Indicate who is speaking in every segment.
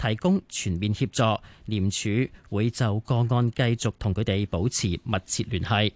Speaker 1: 提供全面協助。廉署會就個案繼續同佢哋保持密切聯繫。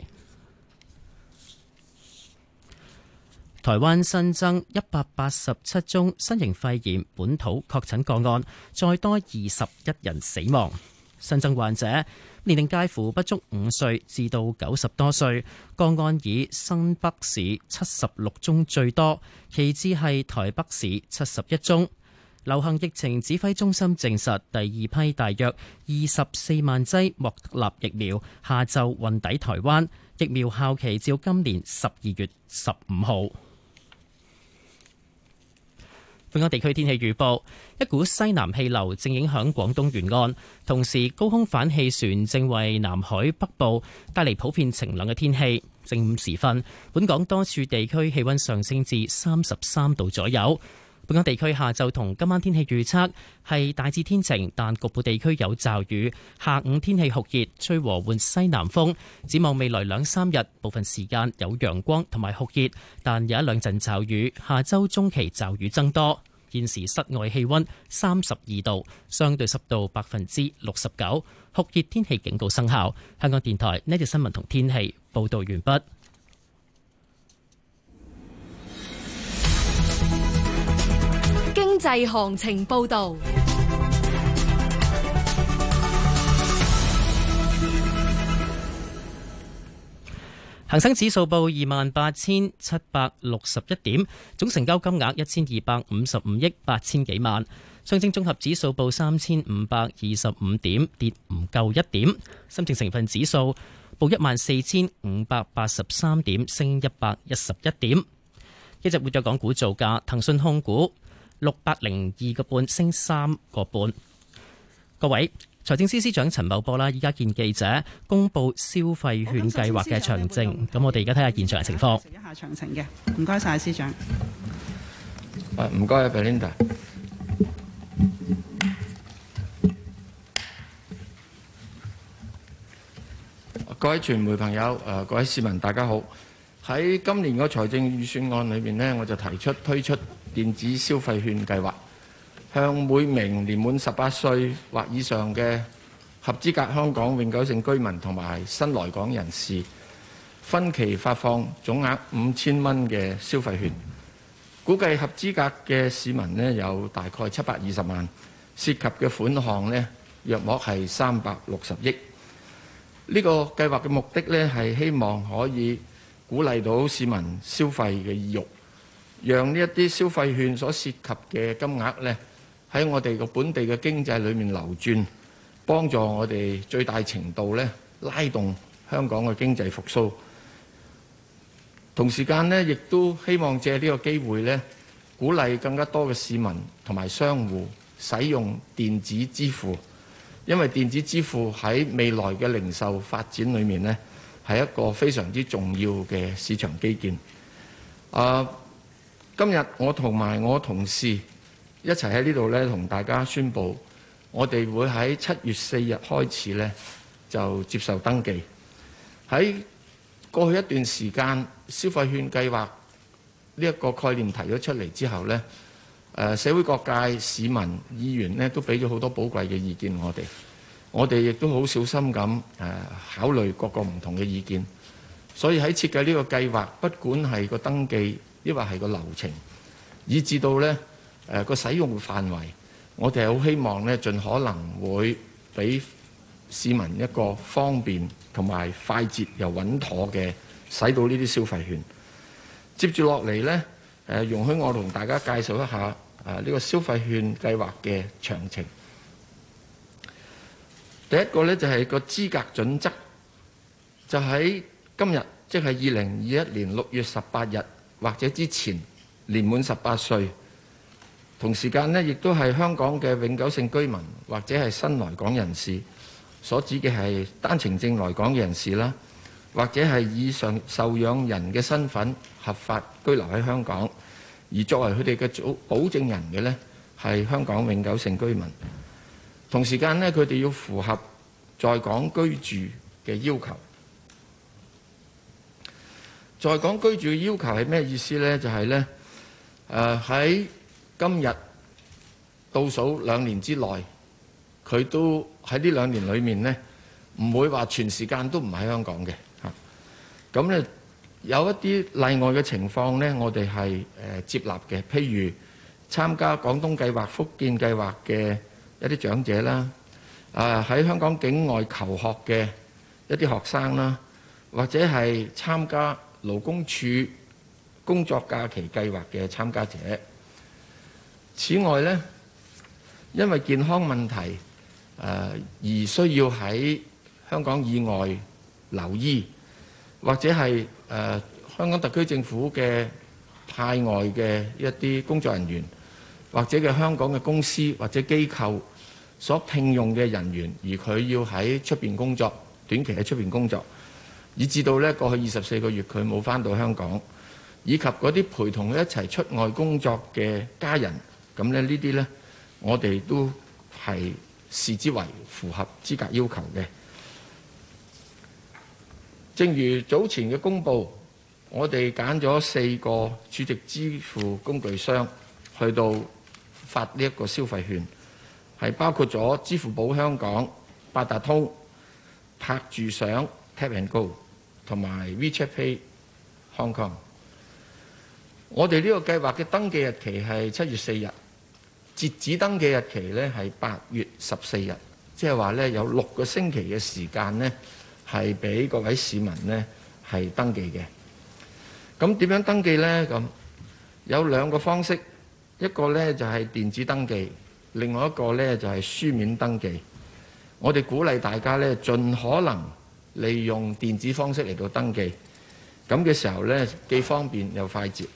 Speaker 1: 台灣新增187宗新型肺炎本土確診個案，再多21人死亡。新增患者年齡介乎不足5歲至到90多歲，個案以新北市76宗最多，其次係台北市71宗。流行疫情指揮中心證實，第二批大約24萬劑莫德納疫苗下晝運抵台灣，疫苗效期至今年12月15號。本港地區天氣預報，一股西南氣流正影響廣東沿岸，同時高空反氣旋正為南海北部帶嚟普遍晴朗嘅天氣。正午時分，本港多處地區氣溫上升至33度左右。本港地區下晝同今晚天氣預測係大致天晴，但局部地區有驟雨。下午天氣酷熱，吹和緩西南風。展望未來2-3日，部分時間有陽光同埋酷熱，但有一兩陣驟雨。下周中期驟雨增多。現時室外氣溫32度，相對濕度69%，酷熱天氣警告生效。香港電台呢節新聞同天氣報道完畢。
Speaker 2: 經濟行情報道。
Speaker 1: 恒生指數報28,761點，總成交金額1255億8千幾萬。上證綜合指數報3,525點，跌唔夠1點。深證成分指數報14,583點，升111點。一隻活躍港股造價，騰訊控股602個半，升3個半。各位，財政司司長陳茂波啦，依家見記者公布消費券計劃嘅詳情。咁我哋而家睇下現場嘅情況。
Speaker 3: 一下詳情嘅，唔該晒司長。
Speaker 4: 唔該啊 Belinda。各位傳媒朋友，各位市民，大家好。喺今年個財政預算案裏面呢，我就提出推出電子消費券計劃，向每名年滿18歲或以上嘅合資格香港永久性居民同埋新來港人士，分期發放總額5000蚊嘅消費券。估計合資格嘅市民呢有大概720萬，涉及嘅款項呢約莫係360億。呢個計劃嘅目的呢係希望可以鼓勵到市民消費嘅意欲，讓呢一啲消費券所涉及嘅金額呢喺我哋個本地嘅經濟裏面流轉，幫助我哋最大程度呢拉動香港嘅經濟復甦。同時間呢，亦都希望借呢個機會呢，鼓勵更加多嘅市民同埋商戶使用電子支付，因為電子支付喺未來嘅零售發展裏面呢，係一個非常之重要嘅市場基建。今日我同埋我同事一齊喺呢度呢，同大家宣布，我哋會喺7月4日開始呢，就接受登記。喺過去一段時間，消費券計劃呢一個概念提咗出嚟之後呢，社會各界市民議員呢都俾咗好多寶貴嘅意見我哋亦都好小心咁考慮各個唔同嘅意見，所以喺設計呢個計劃，不管係個登記，抑或係個流程，以至到呢個使用範圍，我哋係好希望呢盡可能會俾市民一個方便同埋快捷又穩妥嘅使到呢啲消費券。接住落嚟呢，容許我同大家介紹一下呢個消費券計劃嘅詳情。第一個呢，就係個資格準則，就喺今日，即係2021年6月18日或者之前年滿18歲，同時間呢，亦都係香港嘅永久性居民或者係新來港人士，所指嘅係單程證來港嘅人士啦，或者係以上受養人嘅身份合法居留喺香港，而作為佢哋嘅保證人嘅呢，係香港永久性居民。同時間呢，佢哋要符合在港居住嘅要求。在港居住嘅要求係咩意思呢？就係呢，喺今日倒數2年之內， 佢都喺呢2年裏面呢，唔會話全時間都唔喺香港嘅嚇。咁呢，有一啲例外嘅情況呢，我哋係接納嘅，譬如參加廣東計劃、福建計劃嘅一啲長者啦，喺香港境外求學嘅一啲學生啦，或者係參加勞工處工作假期計劃嘅參加者。此外呢，因為健康問題而需要喺香港以外留醫，或者係香港特區政府嘅派外嘅一啲工作人員，或者嘅香港嘅公司或者機構所聘用嘅人員，而佢要喺出邊工作，短期喺出邊工作，以至到呢過去24個月佢冇返到香港，以及嗰啲陪同佢一齊出外工作嘅家人，咁呢啲呢，我哋都係視之為符合資格要求嘅。正如早前嘅公佈，我哋揀咗4個儲值支付工具商去到發呢一個消費券，係包括咗支付寶香港、八達通、拍住賞 Tap and Go 同埋 WeChat Pay Hong Kong。我哋呢個計劃嘅登記日期係7月4日，截止登記日期呢係8月14日，即係話呢有6個星期嘅時間呢係俾各位市民呢係登記嘅。咁點樣登記呢？咁有2個方式，一個呢就係電子登記，另外一個呢就係書面登記。我哋鼓勵大家呢盡可能利用電子方式嚟到登記，咁嘅時候呢既方便又快捷。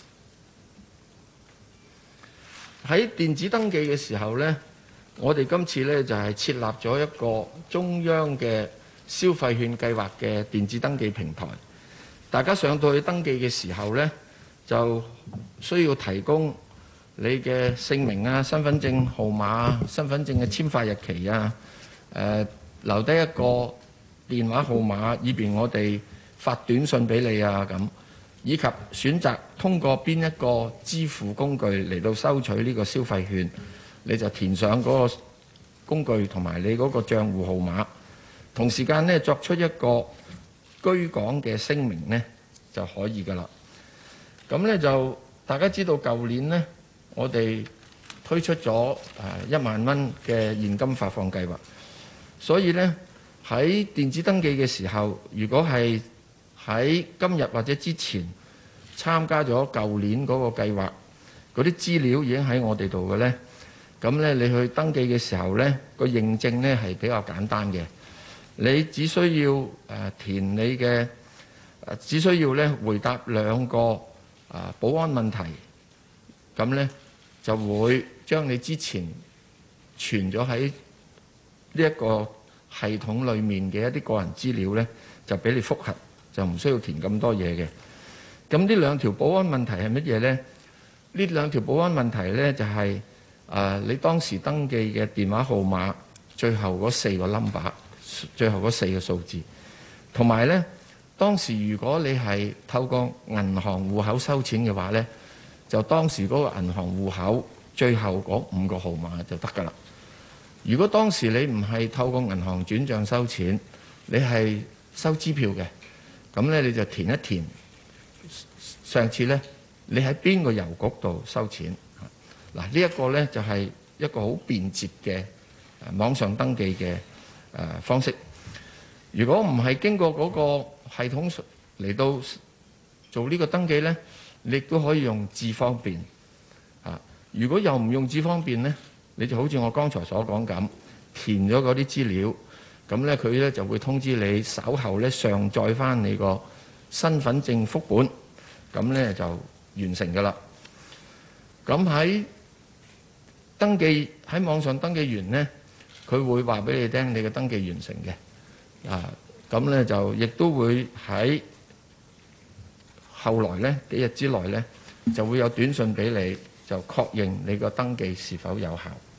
Speaker 4: 喺電子登記嘅時候呢，我哋今次呢就係設立咗一個中央嘅消費券計劃嘅電子登記平台。大家上到去登記嘅時候呢，就需要提供你嘅姓名啊、身份證號碼啊、身份證嘅簽發日期啊、留低一個電話號碼，以便我哋發短信俾你啊咁。以及選擇通過邊一個支付工具嚟到收取呢個消費券，你就填上嗰個工具同埋你嗰個帳戶號碼，同時間呢作出一個居港嘅聲明呢就可以㗎啦。咁呢就大家知道舊年呢，我哋推出咗1萬蚊嘅現金發放計劃，所以呢喺電子登記嘅時候，如果係喺今日或者之前參加咗舊年嗰個計劃，嗰啲資料已經喺我哋度嘅呢。咁呢你去登記嘅時候呢，個認證呢係比較簡單嘅。你只需要填你嘅，只需要呢回答2個保安問題，咁呢就會將你之前存咗喺呢一個系統裡面嘅一啲個人資料呢，就俾你複核。就唔需要填咁多嘢嘅。咁呢2條保安問題係乜嘢呢？呢2條保安問題呢，就係你當時登記嘅電話號碼最後嗰4個 number， 最後嗰4個數字，同埋呢，當時如果你係透過銀行戶口收錢嘅話呢，就當時嗰個銀行戶口最後嗰5個號碼就得㗎啦。如果當時你唔係透過銀行轉帳收錢，你係收支票嘅。咁咧你就填一填，上次咧你喺邊個郵局度收錢？嗱，呢一個咧就係一個好便捷嘅網上登記嘅方式。如果唔係經過嗰個系統嚟到做呢個登記咧，你亦都可以用智方便。如果又唔用智方便咧，你就好似我剛才所講咁，填咗嗰啲資料。咁咧，佢咧就會通知你稍後咧上載翻你個身份證副本，咁咧就完成㗎啦。咁喺登記喺網上登記完呢，佢會話俾你聽你嘅登記完成嘅。咁咧就亦都會喺後來呢幾日之內呢，就會有短信俾你，就確認你個登記是否有效。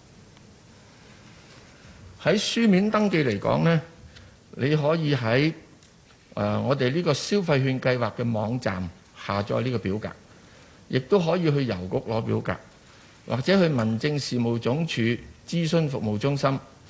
Speaker 4: 喺書面登記嚟講呢，你可以喺我哋呢個消費券計劃嘅網站下載呢個表格，亦都可以去郵局攞表格，或者去民政事務總署諮詢服務中心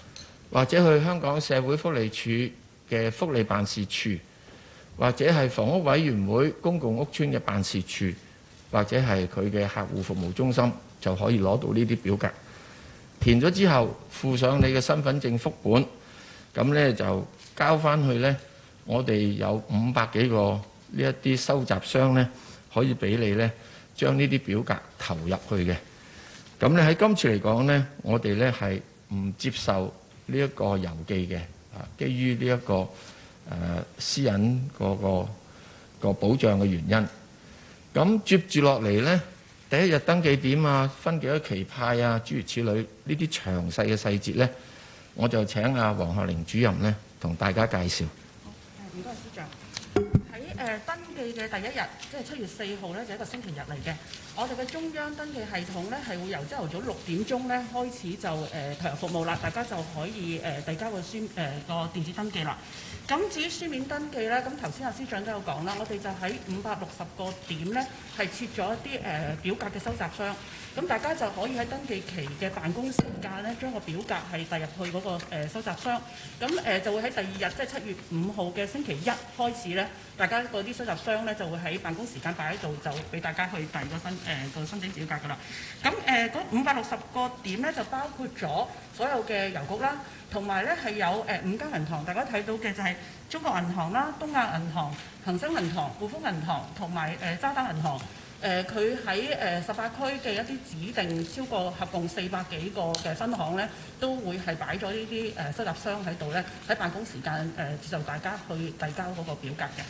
Speaker 4: 或者去香港社會福利署嘅福利辦事處，或者係房屋委員會公共屋邨嘅辦事處，或者係佢嘅客戶服務中心，就可以攞到呢啲表格。填咗之後，附上你嘅身份證副本，咁呢就交翻去呢。我哋有500幾個呢一啲收集箱呢，可以俾你呢將呢啲表格投入去嘅。咁呢喺今次嚟講呢，我哋呢係唔接受呢一個郵寄嘅，基於呢一個私隱嗰個保障嘅原因。咁接住落嚟呢，第一日登記點啊，分幾多期派啊，諸如此類呢啲詳細嘅細節呢，我就請阿黃學玲主任呢同大家介紹。
Speaker 5: 唔該，司長。喺登記嘅第一日，即係7月4號咧，就係一個星期日嚟嘅。我哋嘅中央登記系統咧，係會由朝頭早6點鐘咧開始就投入服務啦，大家就可以遞交個電子登記啦。咁至於書面登記咧，咁頭先阿司長都有講啦，我哋就喺560個點咧係設咗一啲表格嘅收集箱，咁大家就可以喺登記期嘅辦公時間咧，將個表格係遞入去嗰個收集箱，咁就會喺第二日，即係7月5號嘅星期一開始咧，大家嗰啲收集箱咧就會喺辦公時間擺喺度，就俾大家去遞個申請表格㗎啦。咁嗰560個點咧就包括咗所有嘅郵局啦，同埋咧係有5間銀行，大家睇到嘅就係中國銀行啦、東亞銀行、恒生銀行、匯豐銀行同埋渣打銀行。佢喺18區嘅一啲指定超過合共400幾個嘅分行咧，都會係擺咗呢啲收集箱喺度咧，喺辦公時間接受大家去遞交嗰個表格嘅。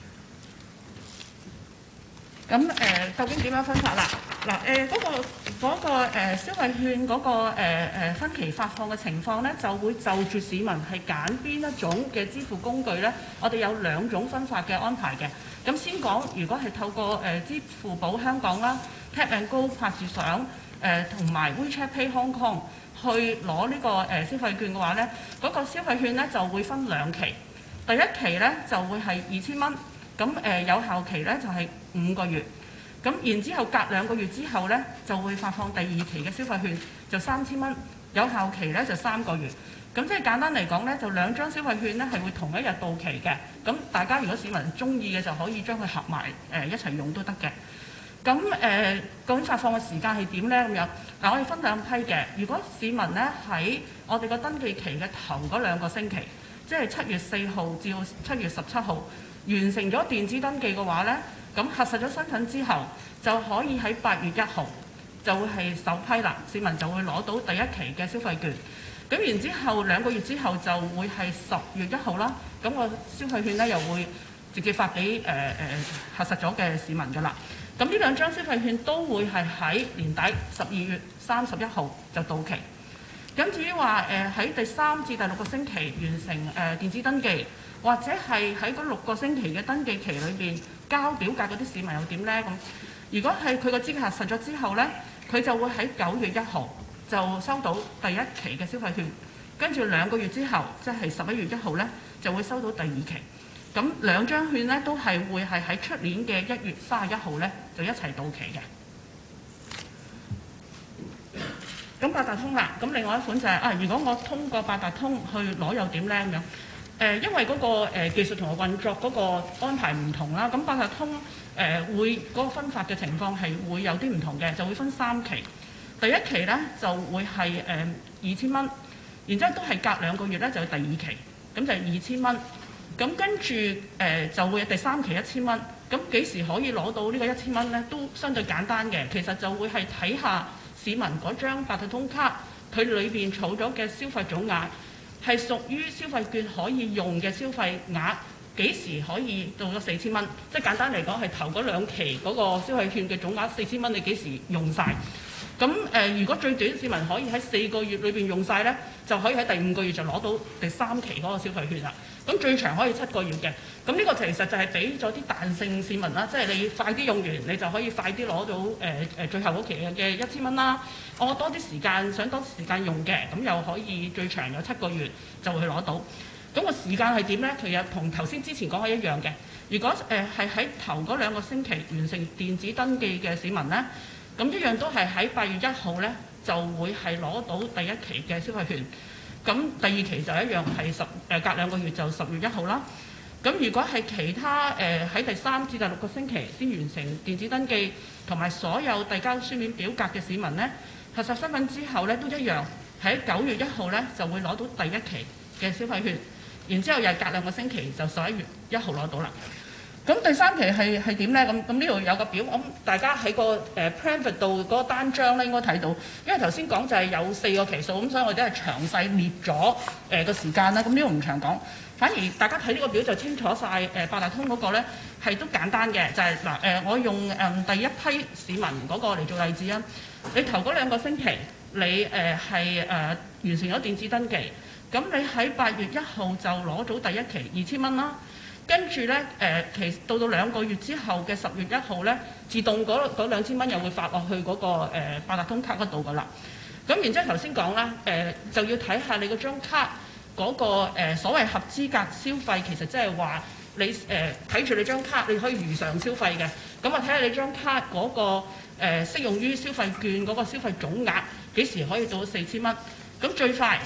Speaker 5: 咁究竟點樣分法啦？嗱嗰個消費券嗰個分期發放嘅情況咧，就會就住市民係揀邊一種嘅支付工具咧，我哋有2種分法嘅安排嘅。咁先講，如果係透過支付寶香港啦、Tap and Go 拍住相同埋 WeChat Pay Hong Kong 去攞呢個消費券嘅話咧，嗰個消費券咧就會分2期。第一期咧就會係2000蚊，咁有效期咧就係5個月。咁然之後隔2個月之後咧，就會發放第2期嘅消費券，就3000蚊，有效期咧就3個月。咁即係簡單嚟講咧，就2張消費券咧係會同一日到期嘅。咁大家如果市民中意嘅就可以將佢合埋一齊用都得嘅。咁究竟發放嘅時間係點咧？咁樣嗱，我哋分2批嘅。如果市民咧喺我哋個登記期嘅頭嗰2個星期，即係7月4號至7月17號完成咗電子登記嘅話咧，咁核實咗身份之後，就可以喺8月1號就會係首批啦，市民就會攞到第1期嘅消費券。咁然之後2個月之後就會係10月1號啦，咁個消費券咧又會直接發俾核實咗嘅市民㗎啦。咁呢2張消費券都會係喺年底12月31號就到期。咁至於話喺第3至第6個星期完成電子登記，或者係喺嗰6個星期嘅登記期裏邊交表格嗰啲市民又點呢？咁如果係佢個資格核實咗之後呢，佢就會喺9月1號就收到第1期嘅消費券，跟住2個月之後，即係11月1號呢，就會收到第2期。咁2張券呢，都係會係喺出年嘅1月31號呢，就一齊到期嘅。咁八達通啦，咁另外一款就係如果我通過八達通去攞又點呢？咁樣因為嗰個技術同埋運作嗰個安排唔同啦，咁八達通會嗰個分發嘅情況係會有啲唔同嘅，就會分3期。第1期呢就會係2000蚊，然之後都係隔2個月呢就係第2期，咁就係2000蚊。咁跟住就會有第3期1000蚊。咁幾時可以攞到呢個1000蚊呢？都相對簡單嘅，其實就會係睇下市民嗰張八達通卡佢裏邊儲咗嘅消費總額係屬於消費券可以用嘅消費額，幾時可以到咗4000蚊？即係簡單嚟講係頭嗰2期嗰個消費券嘅總額4000蚊，你幾時用晒？咁如果最短市民可以喺4個月裏邊用晒呢，就可以喺第5個月就攞到第3期嗰個消費券啦。咁最長可以7個月嘅。咁呢個其實就係俾咗啲彈性市民啦，即係你快啲用完，你就可以快啲攞到最後嗰期嘅1000蚊啦。我多啲時間想多啲時間用嘅，咁又可以最長有7個月就會攞到。咁個時間係點呢？其實同頭先之前講嘅一樣嘅。如果係喺頭嗰2個星期完成電子登記嘅市民呢，咁一樣都係喺8月1號呢就會係攞到第1期嘅消費券。 咁第二期就一樣係隔2個月就10月1號啦。咁如果係其他喺第3至第6個星期先完成電子登記同埋所有遞交書面表格嘅市民呢，核實身份之後呢，都一樣喺9月1號呢就會攞到第1期嘅消費券，然之後又係隔2個星期就11月1號攞到啦。咁第3期係點呢？咁呢度有個表，咁大家喺個pamphlet 度嗰個單張咧應該睇到，因為頭先講就係有4個期數，咁所以我哋係詳細列咗個時間啦。咁呢度唔長講，反而大家睇呢個表就清楚晒。八達通嗰個咧係都簡單嘅，就係我用第一批市民嗰個嚟做例子啊。你頭嗰2個星期你係完成咗電子登記，咁你喺8月1號就攞到第1期2000蚊啦。跟住咧，到2個月之後嘅10月1號咧，自動嗰2000蚊又會發落去嗰個八達通卡嗰度噶啦。咁然之後頭先講啦，就要睇下你嗰張卡嗰個所謂合資格消費，其實即係話你睇住你張卡，你可以如常消費嘅。咁啊睇下你張卡嗰個適用於消費券嗰個消費總額幾時可以到4000蚊。咁最快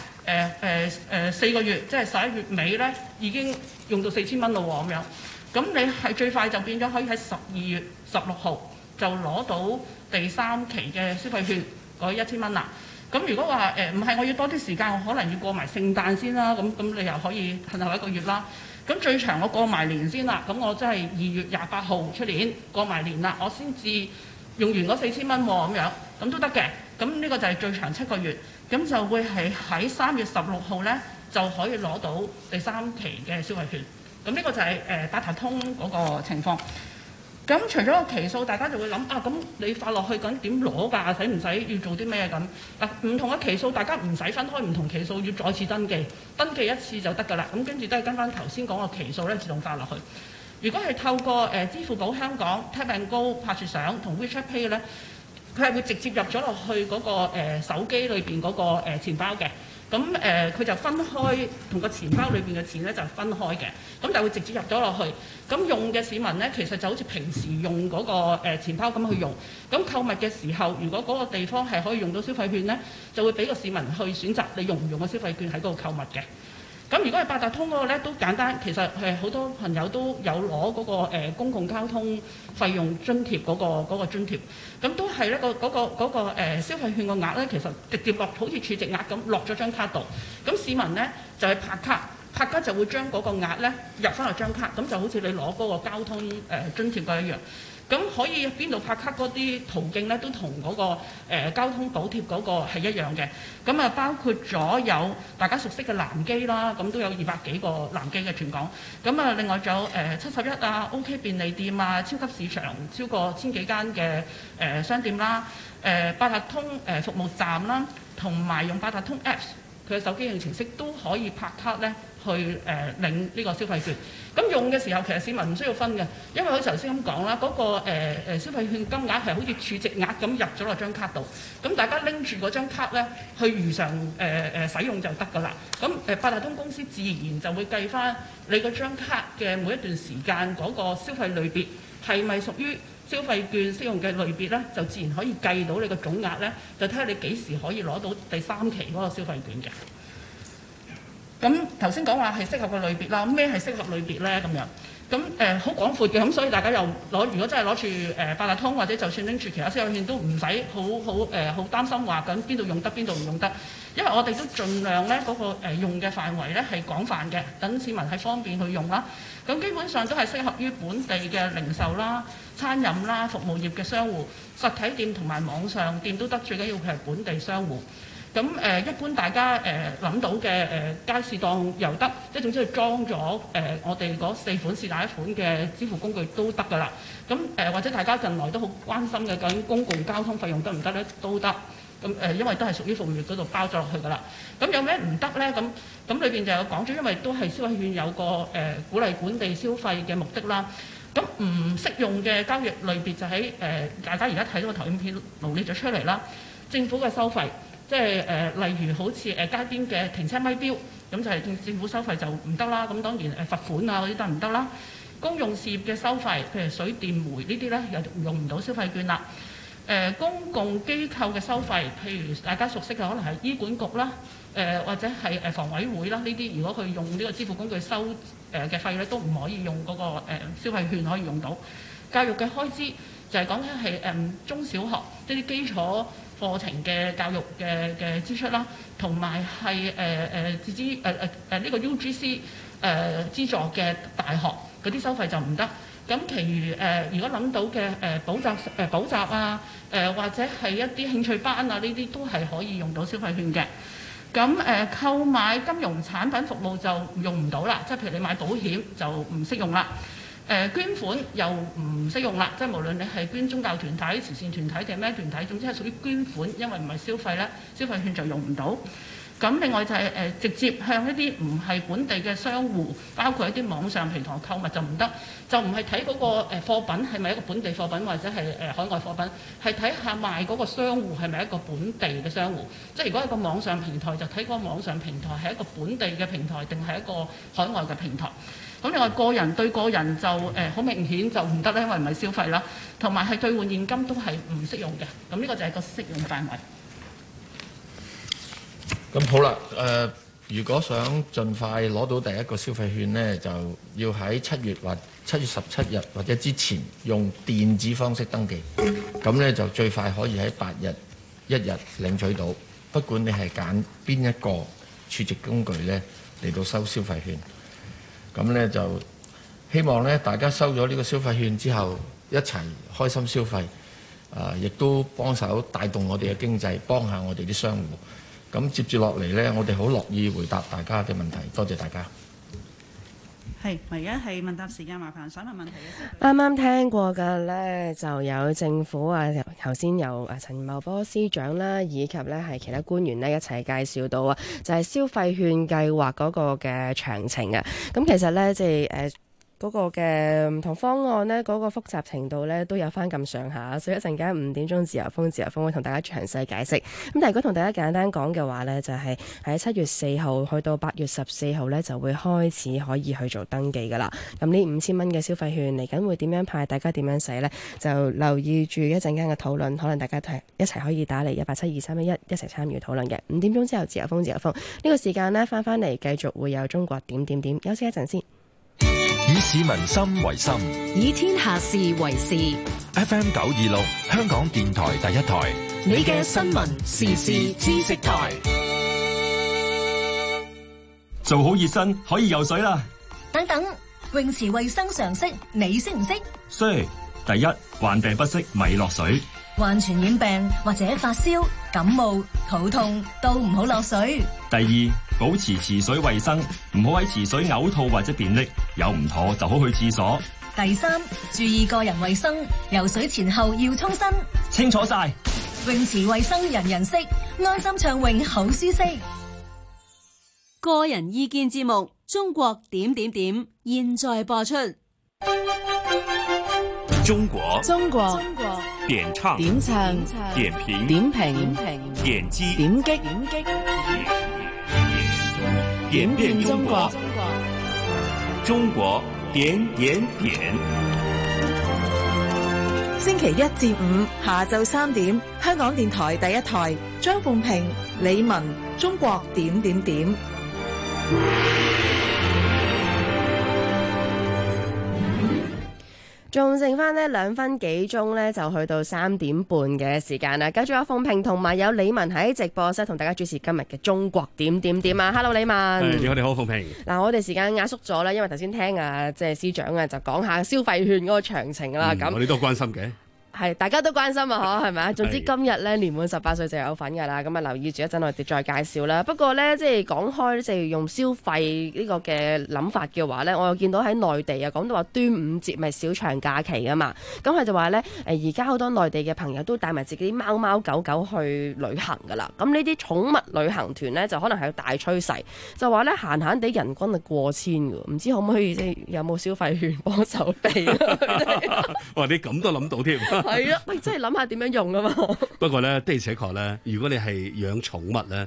Speaker 5: 4個月，即係11月尾咧，已經用到4000蚊咯喎，咁樣。咁你係最快就變咗可以喺12月16號就攞到第3期嘅消費券嗰1000蚊啦。咁如果話唔係，我要多啲時間，我可能要過埋聖誕先啦。咁你又可以褪後1個月啦。咁最長我過埋年先啦。咁我真係2月28號出年過埋年啦，我先至用完嗰4000蚊喎，咁樣咁都得嘅。咁呢個就係最長7個月。咁就會係喺3月16號咧，就可以攞到第3期嘅消費券。咁呢個就係八達通嗰個情況。咁除咗個期數，大家就會諗啊，咁你發落去咁點攞㗎？使唔使要做啲咩咁？嗱，唔同嘅期數，大家唔使分開唔同期數，要再次登記，登記一次就得㗎啦。咁跟住都係跟翻頭先講個期數咧，自動發落去。如果係透過支付寶香港 Tap and Go 拍住相同 WeChat Pay 咧，佢係會直接入咗落去嗰個手機裏邊嗰個錢包嘅。咁佢就分開同個錢包裏邊嘅錢咧就分開嘅，咁就會直接入咗落去。咁用嘅市民咧，其實就好似平時用嗰個錢包咁去用。咁購物嘅時候，如果嗰個地方係可以用到消費券咧，就會俾個市民去選擇你用唔用個消費券喺嗰度購物嘅。咁如果係八達通嗰個咧都簡單，其實好多朋友都有攞嗰個公共交通費用津貼嗰個津貼，咁都係咧嗰個消費券個額咧，其實直接落好似儲值額咁落咗張卡度，咁市民咧就係拍卡，拍卡就會將嗰個額咧入翻落張卡，咁就好似你攞嗰個交通津貼嗰一樣。咁可以邊度拍卡嗰啲途徑咧，都同嗰個交通補貼嗰個係一樣嘅。咁啊，包括咗有大家熟悉嘅南機啦，咁都有200幾個南機嘅全港。咁啊，另外仲有71啊、OK 便利店啊、超級市場超過1000幾間嘅商店啦、八達通服務站啦，同埋用八達通 Apps 佢嘅手機應用程式都可以拍卡咧去領呢個消費券。咁用嘅時候其實市民唔需要分嘅，因為好似頭先咁講啦，嗰個消費券金額係好似儲值額咁入咗落張卡度，咁大家拎住嗰張卡咧去如常使用就得㗎啦。咁八達通公司自然就會計翻你嗰張卡嘅每一段時間嗰個消費類別係咪屬於消費券適用嘅類別咧，就自然可以計到你個總額咧，就睇下你幾時可以攞到第3期嗰個消費券嘅。咁頭先講話係適合嘅類別啦，咩係適合類別咧？咁樣咁好廣闊嘅，咁所以大家又如果真係攞住八達通或者就算拎住其他消費券都唔使好擔心話咁邊度用得邊度唔用得，因為我哋都盡量咧嗰個用嘅範圍咧係廣泛嘅，等市民係方便去用啦。咁基本上都係適合於本地嘅零售啦、餐飲啦、服務業嘅商戶、實體店同埋網上店都得，最緊要佢係本地商戶。咁一般大家諗到嘅街市檔又得，即係總之佢裝咗我哋嗰4款是哪一款嘅支付工具都得㗎啦。咁或者大家近來都好關心嘅，究竟公共交通費用得唔得咧？都得。咁因為都係屬於服務業嗰度包咗落去㗎啦。咁有咩唔得咧？咁裏邊就有講咗，因為都係消費券有個鼓勵本地消費嘅目的啦。咁唔適用嘅交易類別就喺大家而家睇到個投影片羅列咗出嚟啦。政府嘅收費。即係例如好似街邊嘅停車咪錶，咁就係政府收費就唔得啦。咁當然罰款啊嗰啲得唔得啦？公用事業嘅收費，譬如水電煤呢啲咧，又用唔到消費券啦。 公共機構嘅收費，譬如大家熟悉嘅可能係醫管局啦，或者係房委會啦，呢啲如果佢用呢個支付工具收嘅費咧，都唔可以用嗰個消費券可以用到。教育嘅開支就係講緊係中小學一啲基礎課程嘅教育嘅支出啦，同埋係自資呢個 UGC 資助嘅大學嗰啲收費就唔得。咁其餘如果諗到嘅補習啊，或者係一啲興趣班啊，呢啲都係可以用到消費券嘅。咁購買金融產品服務就用唔到啦，即係譬如你買保險就唔適用啦。捐款又唔適用啦，即係無論你係捐宗教團體、慈善團體定係咩團體，總之係屬於捐款，因為唔係消費咧，消費券就用唔到。咁另外就係直接向一啲唔係本地嘅商戶，包括一啲網上平台購物就唔得，就唔係睇嗰個貨品係咪一個本地貨品或者係海外貨品，係睇下賣嗰個商戶係咪一個本地嘅商戶。即係如果係個網上平台，就睇嗰個網上平台係一個本地嘅平台定係一個海外嘅平台。咁另外個人對個人就好明顯就唔得咧，因為唔係消費啦，同埋係兌換現金都係唔適用嘅。咁呢個就係個適用範圍。
Speaker 4: 咁好啦，如果想盡快攞到第一個消費券呢，就要喺7月17日或者之前用電子方式登記。咁呢就最快可以喺8日1日領取到，不管你係揀邊一個儲值工具呢嚟到收消費券。咁呢就希望呢大家收咗呢個消費券之後，一齊開心消費，亦都幫手帶動我哋嘅經濟，幫下我哋啲商戶。咁接住落嚟呢，我哋好樂意回答大家嘅問題，多謝大家。
Speaker 3: 係，而家係問答時間，麻煩想問問題嘅先。
Speaker 6: 啱啱聽過嘅呢，就有政府頭先有陳茂波司長啦，以及呢係其他官員呢一齊介紹到啊，就係消費券計劃嗰個嘅詳情啊。咁其實呢，即係嗰個嘅唔同方案呢，嗰個複雜程度呢都有翻咁上下，所以一陣間5點鐘自由風會同大家詳細解釋。咁但係如果同大家簡單講嘅話呢，就係喺7月4號去到8月14號呢，就會開始可以去做登記㗎啦。咁呢5000蚊嘅消費券嚟緊會點樣派，大家點樣使呢？就留意住一陣間嘅討論，可能大家一齊可以打嚟1872311一齊參與討論嘅。5點鐘之後自由風呢個時間呢，翻嚟繼續會有中國點，休息一陣先。
Speaker 7: 以市民心為心，
Speaker 2: 以天下事為事。
Speaker 7: FM 926，香港電台第一台，
Speaker 2: 你嘅新聞時事知識台。
Speaker 8: 做好熱身可以游水啦。
Speaker 9: 等等，泳池衛生常識你識唔識？
Speaker 8: 識。第一，患病不適咪落水。
Speaker 9: 患傳染病或者發燒、感冒、肚痛都唔好落水。
Speaker 8: 第二，保持池水衛生，唔好喺池水嘔吐或者便溺，有唔妥就好去廁所。
Speaker 9: 第三，注意個人衛生，游水前後要沖身。
Speaker 8: 清楚晒。
Speaker 9: 泳池衛生人人識，安心暢泳好舒適。
Speaker 2: 個人意見節目《中國點點點》現在播出。
Speaker 7: 中國點唱點評點擊演變中國，中國點。
Speaker 10: 星期1至5下晝3點，香港電台第一台，張鳳平、李文，中國點。
Speaker 6: 仲剩翻呢2分幾鐘呢，就去到3點半嘅時間啦。繼續有鳳平同埋有李文喺直播室同大家主持今日嘅中國點啊 ！Hello 李文，
Speaker 11: 你好鳳平。
Speaker 6: 嗱，我哋時間壓縮咗啦，因為頭先聽即係司長就講下消費券嗰個詳情啦。咁
Speaker 11: 我哋都關心嘅。
Speaker 6: 係，大家都關心啊，係咪啊？總之今日咧年滿18歲就有份㗎啦，咁啊留意住一陣我哋再介紹啦。不過咧，即係講開即係用消費呢個嘅諗法嘅話咧，我又見到喺內地啊講到話端午節咪小長假期㗎嘛，咁佢就話咧而家好多內地嘅朋友都帶埋自己啲貓貓狗狗去旅行㗎啦。咁呢啲寵物旅行團咧就可能係個大趨勢，就話咧閒閒地人均係過千㗎，唔知可唔可以即係有冇消費券幫手俾？
Speaker 11: 哇！你咁都諗到添。
Speaker 6: 係啊，喂，真係諗下點樣用啊嘛。
Speaker 11: 不過咧，的而且確咧，如果你係養寵物咧，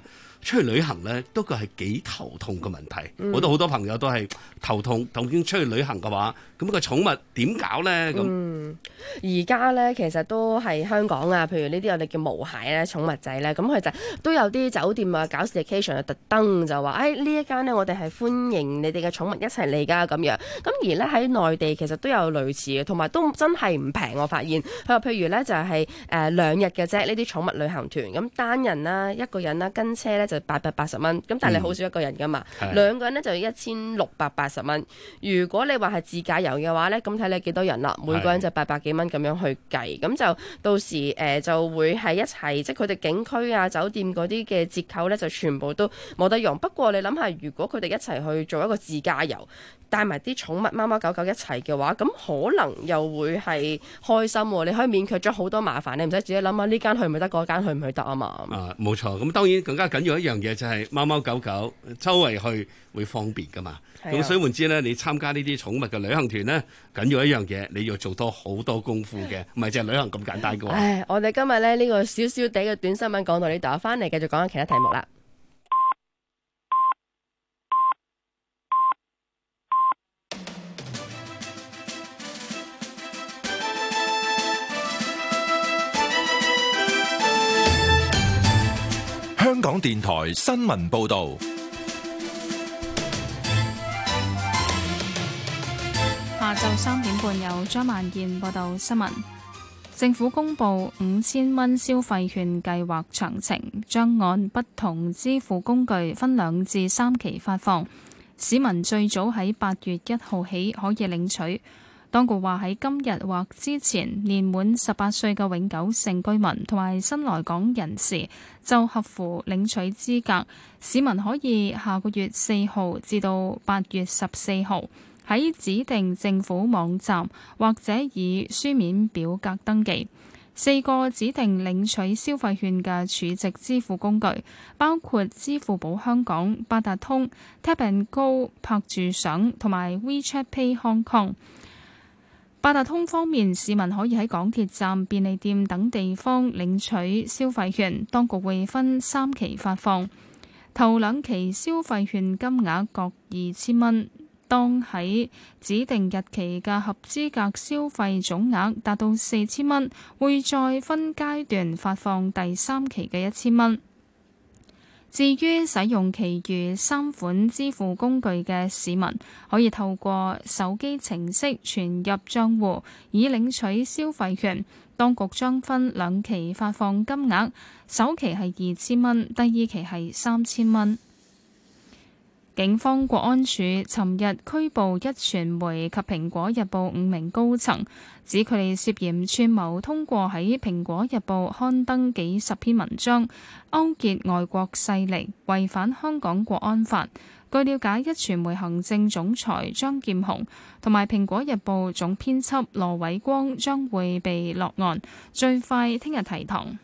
Speaker 11: 出去旅行咧，都個係幾頭痛嘅問題。我都好多朋友都係頭痛，究竟出去旅行嘅話，咁個寵物點搞咧？咁
Speaker 6: 而家咧其實都係香港啊，譬如呢啲我哋叫毛孩咧、寵物仔咧，咁佢就都有啲酒店啊搞 staycation 特登就話，呢一間呢，我哋係歡迎你哋嘅寵物一齊嚟㗎咁樣。咁而咧喺內地其實都有類似嘅，同埋都真係唔平。我發現佢話譬如咧就係2日嘅啫，呢啲寵物旅行團咁單人啦、一個人啦跟車咧就880蚊，咁但係你好少一個人㗎嘛，兩個人咧就1680蚊。如果你話係自駕遊嘅話咧，咁睇你幾多人啦，每個人就800幾蚊咁樣去計，咁就到時就會係一齊，即係佢哋景區啊、酒店嗰啲嘅折扣咧就全部都冇得用。不過你諗下，如果佢哋一齊去做一個自駕遊，帶埋啲寵物貓貓狗狗一齊嘅話，咁可能又會係開心喎。你可以免卻咗好多麻煩，你唔使自己諗下呢間去唔去得，嗰間去唔去得啊嘛。
Speaker 11: 冇錯。咁當然更加緊要一樣嘢就係貓貓狗狗周圍去會方便噶嘛。咁所以換之咧，你參加呢啲寵物嘅旅行團咧，緊要一樣嘢，你要做多好多功夫嘅，唔係淨係旅行咁簡單嘅喎。
Speaker 6: 我哋今日咧呢個少少地嘅短新聞講到呢度，翻嚟繼續講下其他題目啦。
Speaker 7: 香港電台新聞報導。
Speaker 12: 下晝3點半由張萬燕報道新聞。政府公布5000蚊消費券計劃詳情，將按不同支付工具分2至3期發放。市民最早喺8月1號起可以領取。當局話喺今日或之前年滿18歲嘅永久性居民同埋新來港人士就合乎領取資格。市民可以下個月4號至到8月14號喺指定政府網站或者以書面表格登記。4個指定領取消費券嘅儲值支付工具包括支付寶香港、八達通、Tap and Go 拍住賞同埋 WeChat Pay Hong Kong。八達通方面，市民可以喺港鐵站、便利店等地方領取消費券，當局會分3期發放。頭2期消費券金額各2000蚊，當喺指定日期嘅合資格消費總額達到4000蚊，會再分階段發放第3期嘅1000蚊。至於使用其餘3款支付工具嘅市民，可以透過手機程式存入帳戶以領取消費券。當局將分2期發放金額，首期係2000蚊，第2期係3000蚊。警方國安處尋日拘捕壹傳媒及蘋果日報5名高層，指佢哋涉嫌串謀通過喺蘋果日報刊登幾十篇文章，勾結外國勢力，違反香港國安法。據了解，壹傳媒行政總裁張劍虹同埋蘋果日報總編輯羅偉光將會被落案，最快聽日提堂。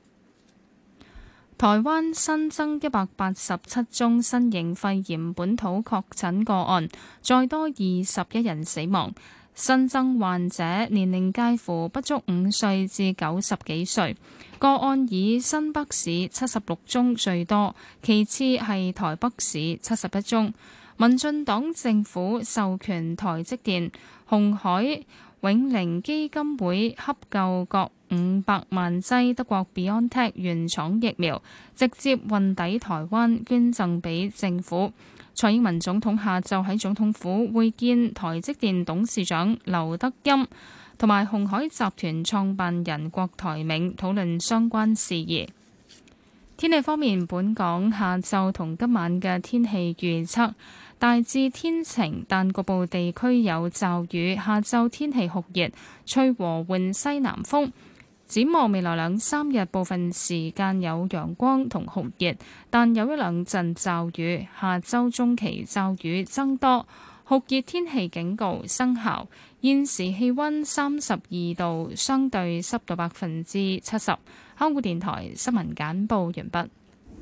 Speaker 12: 台灣新增187宗新型肺炎本土確診個案，再多21人死亡。新增患者年齡介乎不足5歲至90幾歲。個案以新北市76宗最多，其次係台北市71宗。民進黨政府授權台積電、鴻海永齡基金會洽購各500萬劑德國 BioNTech 原廠疫苗，直接運抵台灣捐贈俾政府。蔡英文總統下晝喺總統府會見台積電董事長劉德音同埋鴻海集團創辦人郭台銘，討論相關事宜。天氣方面，本港下晝同今晚嘅天氣預測大致天晴，但局部地區有驟雨。下晝天氣酷熱，吹和緩西南風。展望未來2、3日，部分時間有陽光同酷熱，但有1-2陣驟雨。下週中期驟雨增多，酷熱天氣警告生效。現時氣溫32度，相對濕度70%。香港電台新聞簡報完畢。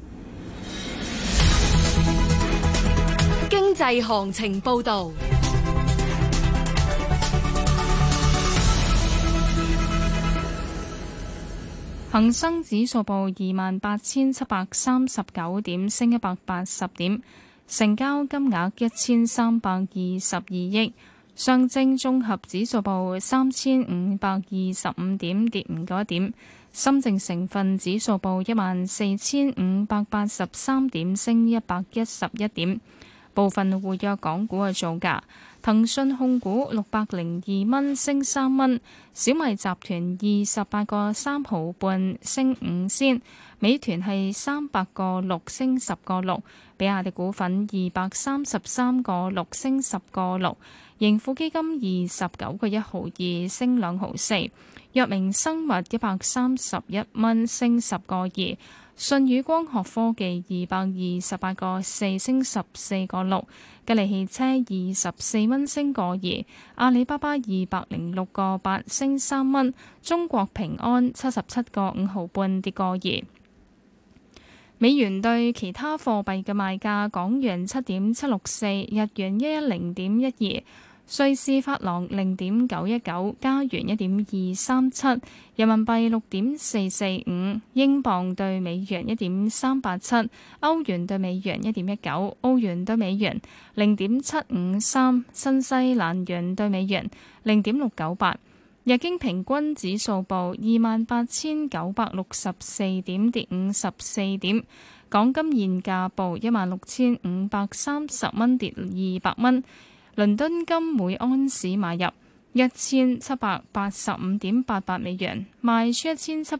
Speaker 2: 經濟行情報導。
Speaker 12: 恒生指數報28,739點，升180點，成交金額1322億。上證綜合指數報3525點，跌5點。深證成分指數報14,583點，升111點。部分活躍港股嘅造價：騰訊控股602蚊，升3蚊；小米集團28個3毫半，升5仙；美團係300個6，升10個6；比亞迪股份233個6，升10個6；盈富基金29個1毫2，升2毫4；藥明生物131蚊，升10個2；舜宇光學科技228個4，升14個6；吉利汽車24蚊，升個2；阿里巴巴206個8，升3蚊；中國平安77個5毫半，跌個2。美元對其他貨幣嘅賣價：港元7.764，日元110.12。瑞士法郎0.919，加元1.237，人民幣6.445，英鎊對美元1.387，歐元對美元1.19，澳元對美元0.753，新西蘭元對美元0.698。日經平均指數報28,964點，跌54點。港金現價報16,530蚊，跌200蚊。倫敦金每安士買入1785.88美元，賣出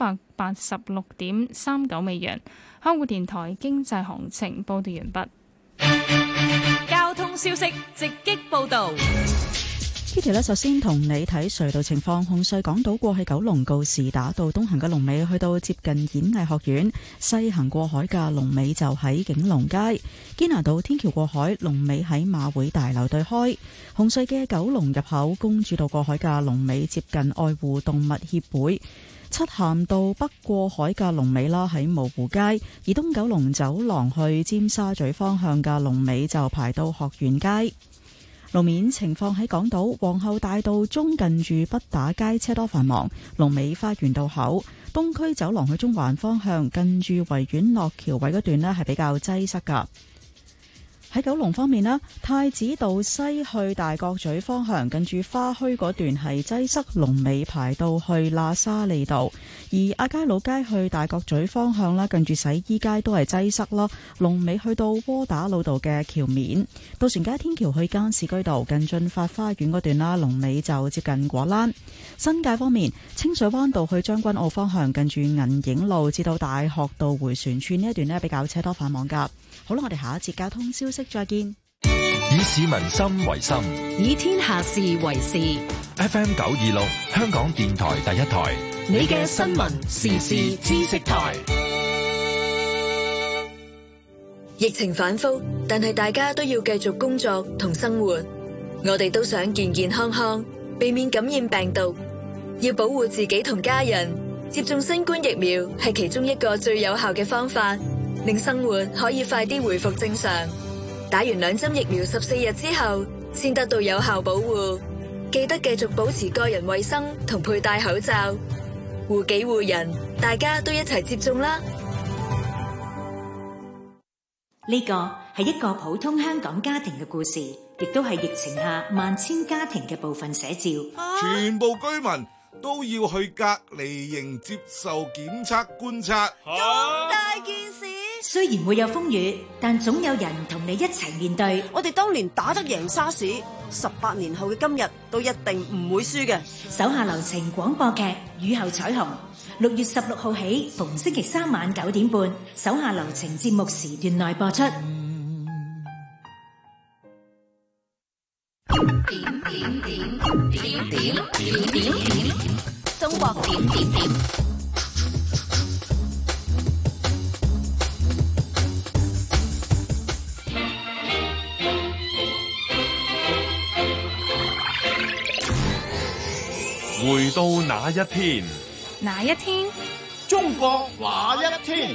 Speaker 12: 1786.39美元。香港電台經濟行情報道完畢。
Speaker 2: 交通消息直擊報導。
Speaker 13: Kitty 呢，首先同你睇隧道情況。紅隧港島過去九龍告士打道東行嘅龍尾去到接近演藝學院，西行過海嘅龍尾就喺景隆街。堅拿道天橋過海龍尾喺馬會大樓對開。紅隧嘅九龍入口公主道過海嘅龍尾接近愛護動物協會。漆咸道北過海嘅龍尾啦喺蕪湖街，而東九龍走廊去尖沙咀方向嘅龍尾就排到學園街。路面情況喺港島皇后大道中近住畢打街車多繁忙，龍尾花園道口。東區走廊去中環方向近住維園落橋位嗰段呢係比較擠塞噶。喺九龍方面呢，太子道西去大角咀方向近住花墟嗰段係擠塞，龍尾排到去喇沙利道；而亞皆老街去大角咀方向啦，近住洗衣街都係擠塞咯，龍尾去到窩打老道嘅橋面。渡船街天橋去加士居道近駿發花園嗰段啦，龍尾就接近果欄。新界方面，清水灣道去將軍澳方向近住銀影路至到大學道迴旋處呢一段呢比較車多繁忙噶。好啦，我哋下一節交通消息再見。
Speaker 7: 以市民心為心，
Speaker 2: 以天下事為事。
Speaker 7: FM 926，香港電台第一台，
Speaker 2: 你嘅新聞時事知識台。
Speaker 14: 疫情反覆，但係大家都要繼續工作同生活。我哋都想健健康康，避免感染病毒。要保護自己同家人，接種新冠疫苗係其中一個最有效嘅方法，令生活可以快啲回復正常。打完2針疫苗14日之後，先得到有效保護。記得繼續保持個人衛生同佩戴口罩，護己護人，大家都一齊接種啦。
Speaker 15: 呢個係一個普通香港家庭嘅故事，亦都係疫情下萬千家庭嘅部分寫照。
Speaker 16: 全部居民都要去隔離營接受檢測觀察。
Speaker 15: 咁大件事，雖然會有風雨，但總有人同你一齊面對。
Speaker 17: 我哋當年打得贏沙士，18年後嘅今日都一定唔會輸嘅。
Speaker 15: 手下留情廣播劇《雨後彩虹》，6月16號起，逢星期3晚9點半，手下留情節目時段內播出。
Speaker 2: 中國點點點。
Speaker 18: 回到那一天，
Speaker 12: 哪一天？
Speaker 18: 中國那一天。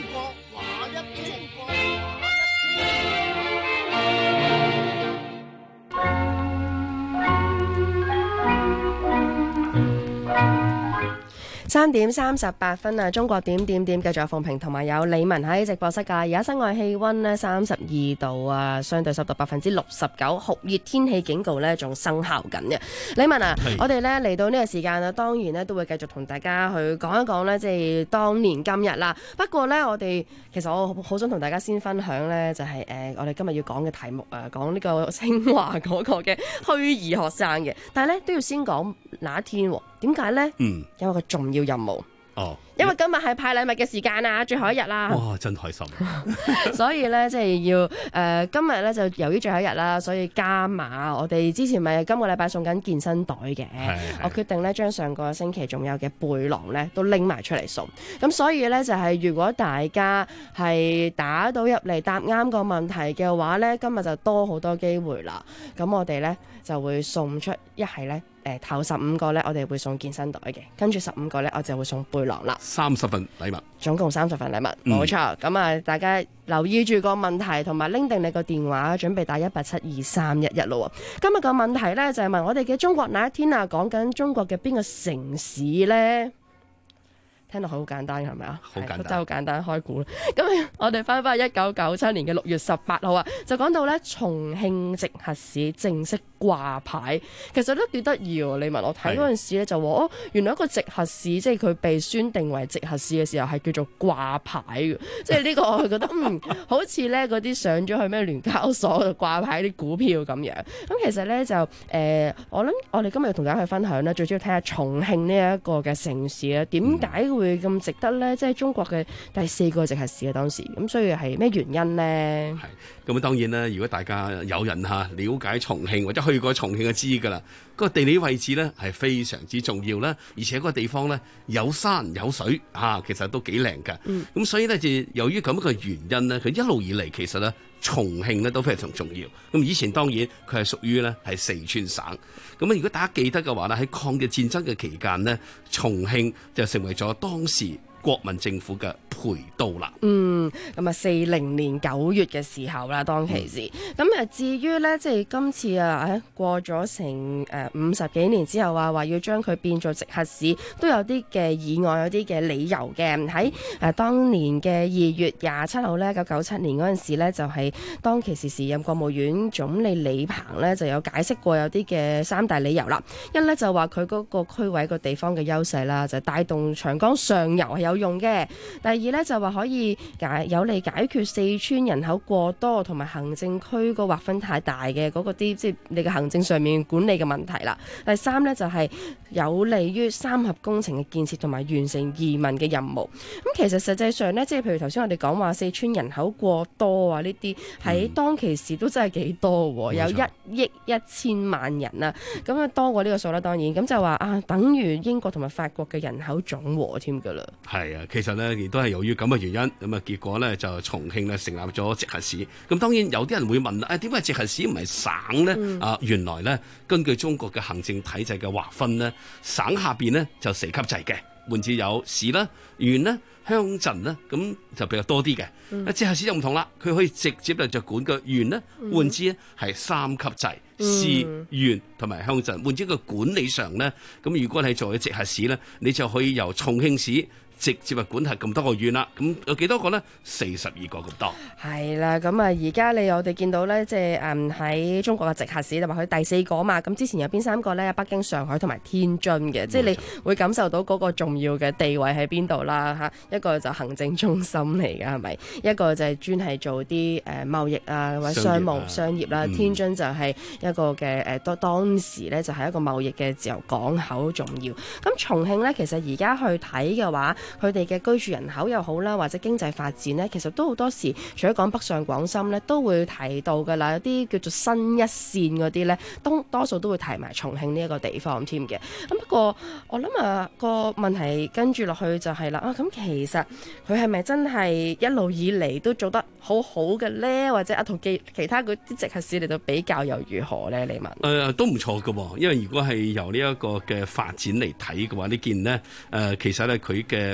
Speaker 6: 3:38啊！中國點繼續有鳳平同埋有李文喺直播室㗎。而家室外氣溫呢32度啊，相對濕度69%，酷熱天氣警告呢仲生效緊嘅。李文啊，我哋呢嚟到呢個時間啊，當然呢都會繼續同大家去講一講呢，即係當年今日啦。不過呢，其實我好想同大家先分享呢，就係我哋今日要講嘅題目啊，講呢個清華嗰個嘅虛擬學生嘅。但係呢都要先講那一天喎，點解呢？因為個重要任務。因為今日係派禮物嘅時間啊，最後一日啦。
Speaker 11: 哇，真開心！
Speaker 6: 所以咧，即係要今日咧就由於最後一日啦，所以加碼。我哋之前咪今個禮拜送緊健身袋嘅，我決定咧將上個星期仲有嘅背囊咧都拎埋出嚟送。咁所以咧就係如果大家係打到入嚟答啱個問題嘅話咧，今日就多好多機會啦。咁我哋咧就會送出一係咧。頭15個咧，我哋會送健身袋嘅，跟住15個咧，我就會送背囊啦。
Speaker 11: 30份禮物，
Speaker 6: 總共30份禮物，冇錯。咁啊，大家留意住個問題，同埋拎定你個電話，準備打1872311咯。今日個問題咧就係問我哋嘅中國那一天啊，講緊中國嘅邊個城市咧？聽落好簡單係咪啊？
Speaker 11: 好簡單，
Speaker 6: 真係好簡單開估啦。咁我哋翻返去1997年嘅6月18號啊，就講到咧重慶直轄市正式掛牌，其實都幾得意喎。你問我睇嗰陣時咧就話原來一個直轄市，即係佢被宣定為直轄市嘅時候係叫做掛牌嘅，即係呢個我覺得好似咧嗰啲上咗去咩聯交所度掛牌啲股票咁樣。咁其實咧就我諗我哋今日同大家去分享咧，最主要睇下重慶呢一個嘅城市咧點解會咁值得呢？即係中國嘅第4個直轄市嘅當時，咁所以係咩原因呢？
Speaker 11: 咁當然啦，如果大家有人了解重慶或者去過重慶就知㗎啦。個地理位置呢係非常之重要啦，而且個地方呢有山有水其實都幾靚㗎。咁所以呢，就由於咁嘅原因呢，佢一路以嚟其實呢重慶呢都非常重要。咁以前當然佢係屬於呢係四川省。咁如果大家記得嘅話呢，喺抗日戰爭嘅期間呢，重慶就成為咗當時國民政府嘅陪都啦。咁啊
Speaker 6: 40年9月嘅時候啦，當其時。咁至於呢，即係今次過咗成50幾年之後話要將佢變做直轄市，都有啲嘅意外，有啲嘅理由嘅。喺當年嘅2月27號呢，1997年嗰陣時呢，就係當其時任國務院總理李鵬呢，就有解釋過有啲嘅3大理由啦。一呢，就話佢嗰個區位個地方嘅優勢啦，就帶動長江上游係有用嘅。第二呢，就話可以有利解決四川人口過多同埋行政區個劃分太大嘅嗰個啲，即係你嘅行政上面管理嘅問題啦。第三呢，就係有利於三峽工程嘅建設同埋完成移民嘅任務。咁其實實際上呢，即係譬如頭先我哋講話四川人口過多啊，呢啲喺當其時都真係幾多喎，有1億1000萬人啊，咁啊多過呢個數啦，當然咁就話等於英國同埋法國嘅人口總和添㗎啦。
Speaker 11: 係啊，其實呢，亦都係由於咁嘅原因，咁啊結果呢，就重慶呢成立咗直轄市。咁當然有啲人會問啦，點解直轄市唔係省呢？原來呢，根據中國嘅行政體制嘅劃分呢，省下邊呢就4級制嘅，換至有市啦、縣啦、鄉鎮啦，咁就比較多啲嘅。直轄市就唔同啦，佢可以直接就管個縣啦，換之呢係3級制。市、縣同埋鄉鎮，換之個管理上呢，咁如果你作為直轄市呢，你就可以由重慶市直接管轄咁多個縣啦。咁有幾多個呢？42個咁多。係
Speaker 6: 啦，咁而家我哋見到呢，即係喺中國嘅直轄市就話佢第4個嘛。咁之前有邊3個呢？北京、上海同埋天津嘅，即係你會感受到嗰個重要嘅地位喺邊度啦嚇。一個就行政中心嚟㗎，係咪？一個就係專係做啲貿易啊或者商業啦。天津就係一個嘅當時呢，就係一個貿易嘅自由港口重要。咁重慶呢，其實而家去睇嘅話，佢哋嘅居住人口又好啦，或者經濟發展呢，其實都好多時除咗講北上廣深呢，都會提到㗎啦。有啲叫做新一線嗰啲呢，多數都會提埋重慶呢一個地方添嘅。咁不過我諗個問題跟住落去就係啦，咁其實佢係咪真係一路以嚟都做得好好嘅呢？或者同其他嗰啲直轄市嚟到比較又如何呢？你問？
Speaker 11: 都唔錯㗎喎，因為如果係由呢一個嘅發展嚟睇嘅話，呢件呢，其實呢，佢嘅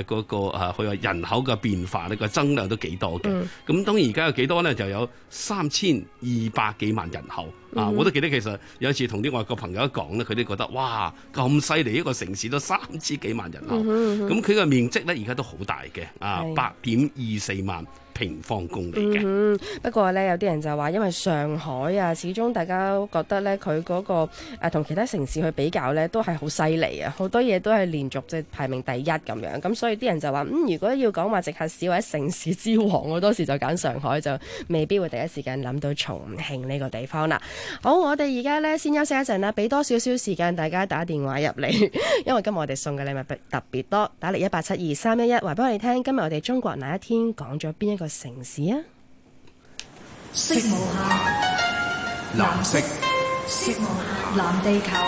Speaker 11: 嗰個佢話人口嘅變化呢個增量都幾多嘅。咁當然而家有幾多呢？就有3200幾萬人口。我都記得其實有一次同啲外國朋友講咧，佢哋覺得哇咁犀利，一個城市都3000幾萬人口，咁佢個面積咧而家都好大嘅，8.24萬平方公里嘅。
Speaker 6: 不過呢，有啲人就話，因為上海啊，始終大家都覺得呢，佢嗰個同其他城市去比較呢，都係好犀利啊，好多嘢都係連續即係排名第一咁樣。咁所以啲人就話，如果要講話直轄市或者城市之王，我當時就揀上海，就未必會第一時間諗到重慶呢個地方啦。好，我哋而家呢，先休息一陣啦，俾多少少時間大家打電話入嚟，因為今日我哋送嘅禮物特別多，打嚟1872311，話俾我哋聽，今日我哋中國那一天講咗邊一個城市啊？
Speaker 15: 色無限，藍色，色無限，藍地球。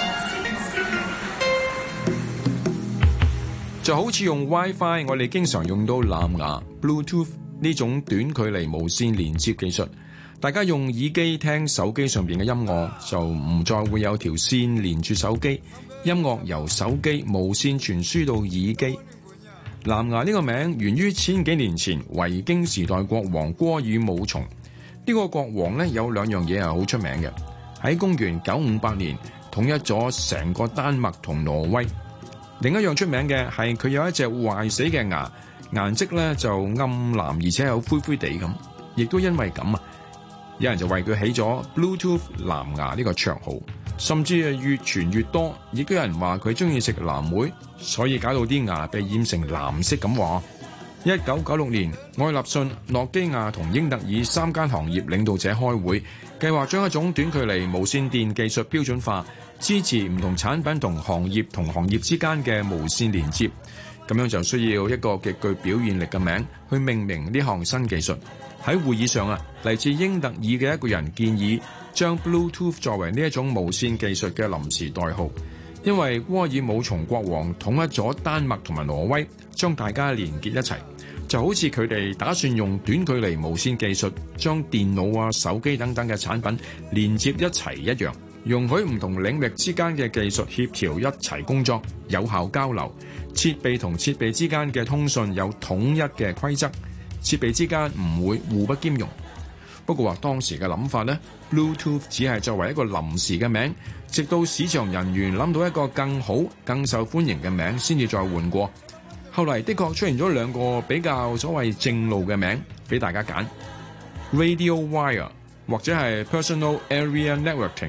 Speaker 19: 就好似用 WiFi， 我哋經常用到藍牙 Bluetooth 呢種短距離無線連接技術。大家用耳機聽手機上邊嘅音樂，就唔再會有條線連住手機，音樂由手機無線傳輸到耳機。藍牙呢個名源於千幾年前維京時代國王戈爾武松。呢個國王呢，有兩樣嘢係好出名嘅，喺公元958年統一咗成個丹麥同挪威。另一樣出名嘅係佢有一隻壞死嘅牙，顏色呢就暗藍而且有灰灰地咁，亦都因為咁啊，有人就為佢起咗 Bluetooth 藍牙呢個綽號，甚至係越傳越多，亦都有人話佢中意食藍莓，所以搞到啲牙被染成藍色咁話。1996年，愛立信、諾基亞同英特爾3間行業領導者開會，計劃將一種短距離無線電技術標準化，支持唔同產品同行業之間嘅無線連接。咁樣就需要一個極具表現力嘅名去命名呢項新技術。喺會議上嚟自英特爾嘅一個人建議將 Bluetooth 作為呢一種無線技術嘅臨時代號，因為戈爾武松國王統一咗丹麥同埋挪威，將大家連結一齊，就好似佢哋打算用短距離無線技術將電腦手機等等嘅產品連接一齊一樣，容許唔同領域之間嘅技術協調一齊工作，有效交流，設備同設備之間嘅通訊有統一嘅規則，設備之間唔會互不兼容。不過話當時嘅諗法呢， Bluetooth 只係作為一個臨時嘅名，直到市場人員諗到一個更好更受歡迎嘅名先至再換過。後嚟的確出現咗兩個比較所謂正路嘅名俾大家揀， Radio Wire 或者係 Personal Area Networking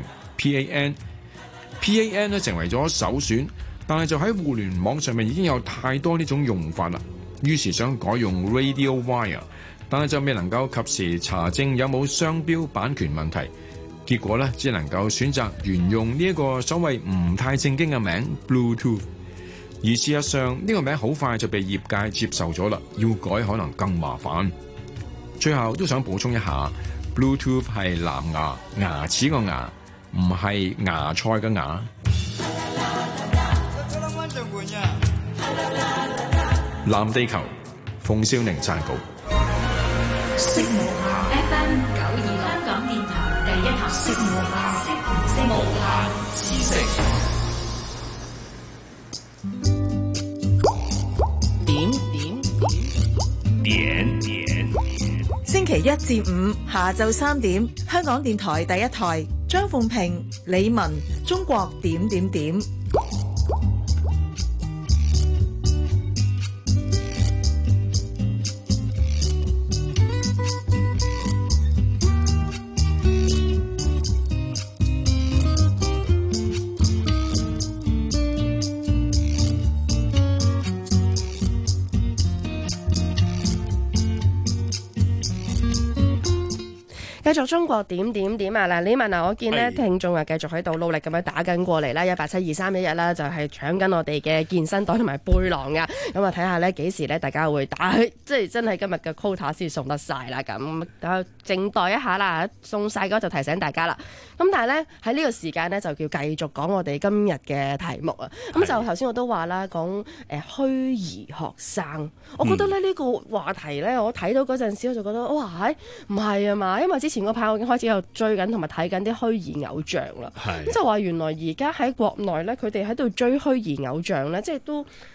Speaker 19: PAN 咧成為咗首選，但係就喺互聯網上面已經有太多呢種用法啦，於是想改用 Radio Wire， 但係就未能夠及時查證有冇商標版權問題，結果咧只能夠選擇沿用呢一個所謂唔太正經嘅名 Bluetooth。而事實上呢個名好快就被業界接受咗啦，要改可能更麻煩。最後都想補充一下， Bluetooth 係藍牙牙齒個牙，唔係芽菜嘅芽。藍地球，馮少寧撰稿。
Speaker 15: 色無限 FM 926香港電台第一台，色無限，色無限知識。
Speaker 10: 星期一至五下晝3點，香港電台第一台，張鳳平、李文，中國點點點。
Speaker 6: 繼續中國點點點啊！嗱，李文啊，我見呢聽眾啊繼續喺度努力咁樣打緊過嚟啦，1872311啦，就係搶緊我哋嘅健身袋同埋背囊噶。咁啊，睇下呢幾時呢大家會打，即係真係今日嘅 quota 先送得晒啦。咁靜待一下啦，送晒嗰就提醒大家啦。咁但係呢，喺呢個時間呢，就叫繼續講我哋今日嘅題目啊。咁就頭先我都話啦，講虛擬學生，我覺得咧呢個話題呢，我睇到嗰陣時我就覺得哇，唔係啊嘛，因為之前嗰排我已經開始有追緊同埋睇緊啲虛擬偶像啦，咁就話原來而家喺國內咧，佢哋喺度追虛擬偶像咧，即係都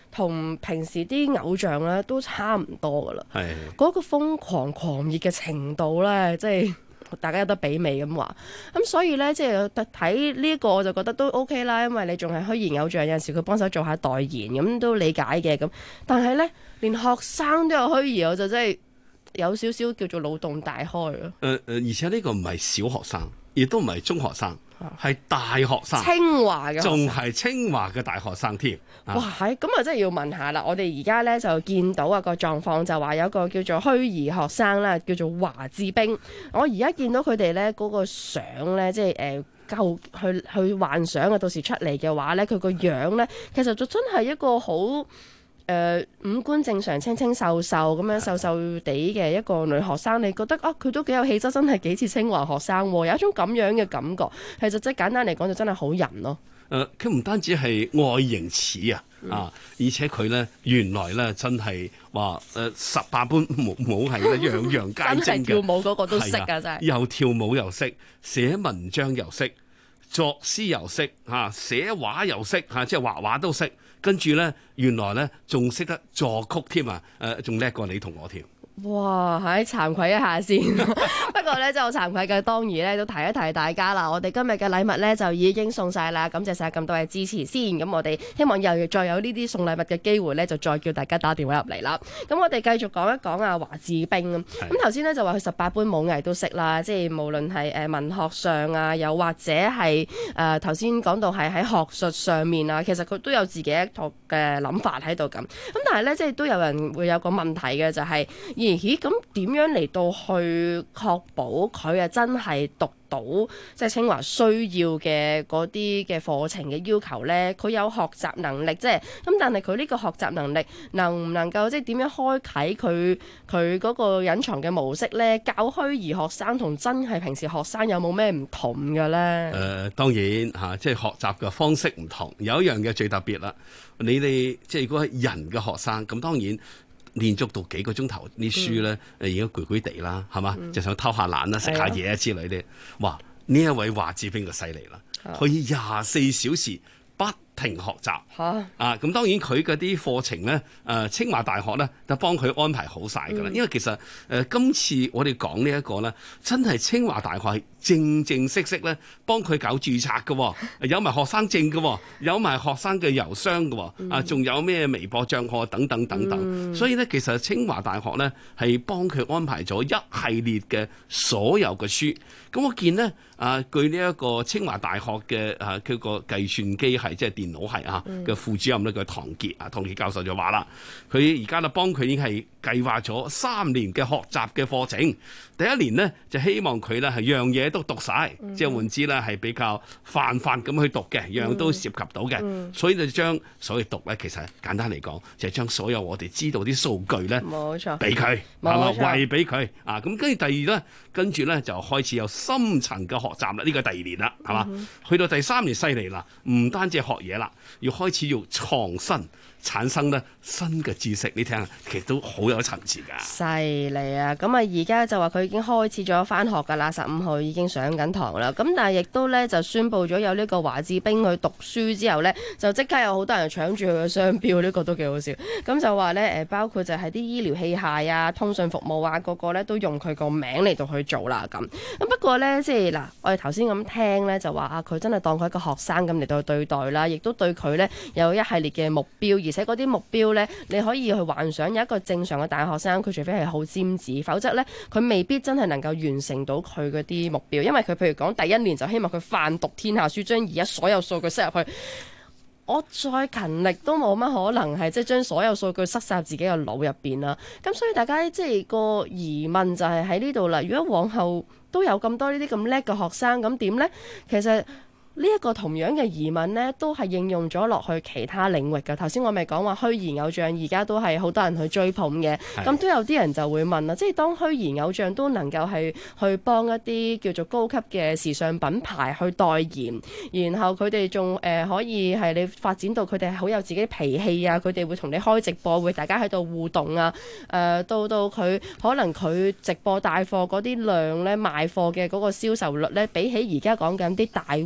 Speaker 6: 同平時啲偶像咧都差唔多噶啦。
Speaker 11: 係
Speaker 6: 嗰個瘋狂狂熱嘅程度咧，即係大家有得比美咁話。咁所以咧，即係睇呢一個我就覺得都 OK 啦，因為你仲係虛擬偶像，有陣時佢幫手做下代言咁都理解嘅咁。但係咧，連學生都有虛擬，我就真係有少少叫做腦洞大開咯。
Speaker 11: 而且呢個唔係小學生，亦都唔係中學生。係大學生，
Speaker 6: 清華嘅學生，
Speaker 11: 仲係清華嘅大學生添。
Speaker 6: 哇，係咁啊！真係要問下啦。我哋而家咧就見到啊個狀況，就話有一個叫做虛擬學生啦，叫做華智冰。我而家見到佢哋咧嗰個相咧，即係夠去幻想啊！到時出嚟嘅話咧，佢個樣咧，其實就真係一個好五官正常、清清秀秀咁樣瘦瘦地嘅一個女學生，你覺得啊，佢都幾有氣質，真係幾似清華學生喎，有一種咁樣嘅感覺。其實即係簡單嚟講，就真係好人咯。
Speaker 11: 佢唔單止係外形似而且佢咧原來咧真係話18般武藝咧樣樣皆精嘅。真係跳舞嗰個都識㗎，真係。又跳舞又識，寫文章又識，作詩又識寫畫又識即係畫畫都識。跟住咧，原來咧仲識得作曲添啊！仲叻過你同我添。
Speaker 6: 哇！係慚愧一下先。不過咧，就慚愧嘅當然咧，都提一提大家啦。我哋今日嘅禮物咧就已經送晒啦，感謝晒咁多嘅支持先。咁我哋希望又再有呢啲送禮物嘅機會咧，就再叫大家打電話入嚟啦。咁我哋繼續講一講啊華智冰。咁頭先咧就話佢18般武藝都識啦，即係無論係文學上啊，又或者係頭先講到係喺學術上面啊，其實佢都有自己一套嘅諗法喺度咁。咁但係咧，即係都有人會有個問題嘅，就係咦咁點樣嚟到去確保佢真係讀到即係清華需要嘅嗰啲嘅課程嘅要求呢？佢有學習能力啫，咁但係佢呢個學習能力能唔能夠即係點樣開啟佢嗰個隱藏嘅模式呢？教虛擬學生同真係平時學生有冇咩唔同嘅呢？
Speaker 11: 當然即係學習嘅方式唔同，有一樣嘅最特別啦。你哋即係如果係人嘅學生，咁當然。連續讀幾個鐘頭啲書咧，而家攰攰地啦，係嘛？就想偷下懶啦，食下嘢之類啲。哇！呢一位華智冰就犀利啦，可以24小時不停學習。咁當然佢嗰啲課程咧，清華大學咧就幫佢安排好晒㗎啦。因為其實今次我哋講呢一個咧，真係清華大學係正式咧幫佢搞註冊嘅，有埋學生證嘅，有埋學生嘅郵箱嘅，仲有咩微博帳號等等。所以咧，其實清華大學咧係幫佢安排咗一系列嘅所有嘅書。咁我見咧據呢一個清華大學嘅佢個計算機系即係電腦系嘅副主任咧，叫唐傑教授就話啦，佢而家咧幫佢已經係計劃咗3年嘅學習嘅課程。第一年呢，就希望佢咧係樣嘢都讀晒，即係換之咧係比較泛咁去讀嘅，樣都涉及到嘅。所以就將所謂讀咧，其實簡單嚟講，就係將所有我哋知道啲數據咧，
Speaker 6: 冇錯，
Speaker 11: 俾佢係嘛，餵俾佢咁跟住第二咧，跟住咧就開始有深層嘅學習啦。呢個第2年啦，係嘛？去到第3年犀利啦，唔單止學嘢啦，要開始要創新。產生咧新嘅知識，你聽下，其實都好有層次㗎。
Speaker 6: 犀利啊！咁啊，而家就話佢已經開始咗返學㗎啦，15號已經上緊堂啦。咁但係亦都咧就宣布咗有呢個華智冰去讀書之後咧，就即刻有好多人搶住佢嘅商標，呢個都幾好笑。咁就話咧包括就係啲醫療器械啊、通訊服務啊，個個咧都用佢個名嚟到去做啦咁。咁不過咧，即係嗱，我哋頭先咁聽咧，就話佢真係當佢一個學生咁嚟到去對待啦，亦都對佢咧有一系列嘅目標。而且嗰啲目標呢，你可以去幻想有一個正常嘅大學生，佢除非係好尖子，否則呢，佢未必真係能夠完成到佢嗰啲目標。因為佢譬如講第1年就希望佢泛讀天下書，將而家所有數據塞入去。我再勤力都冇乜可能係即係將所有數據塞晒入自己嘅腦入邊啦。咁所以大家即係個疑問就係喺呢度啦。如果往後都有咁多呢啲咁叻嘅學生，咁點呢？其實呢一個同樣嘅疑問呢，都係應用咗落去其他領域嘅。頭先我咪講話虛擬偶像而家都係好多人去追捧嘅，咁都有啲人就會問啦，即係當虛擬偶像都能夠係去幫一啲叫做高級嘅時尚品牌去代言，然後佢哋仲可以係你發展到佢哋好有自己脾氣啊，佢哋會同你開直播，會大家喺度互動啊，到佢可能佢直播帶貨嗰啲量呢，賣貨嘅嗰個銷售率呢，比起而家講緊啲大 V 咩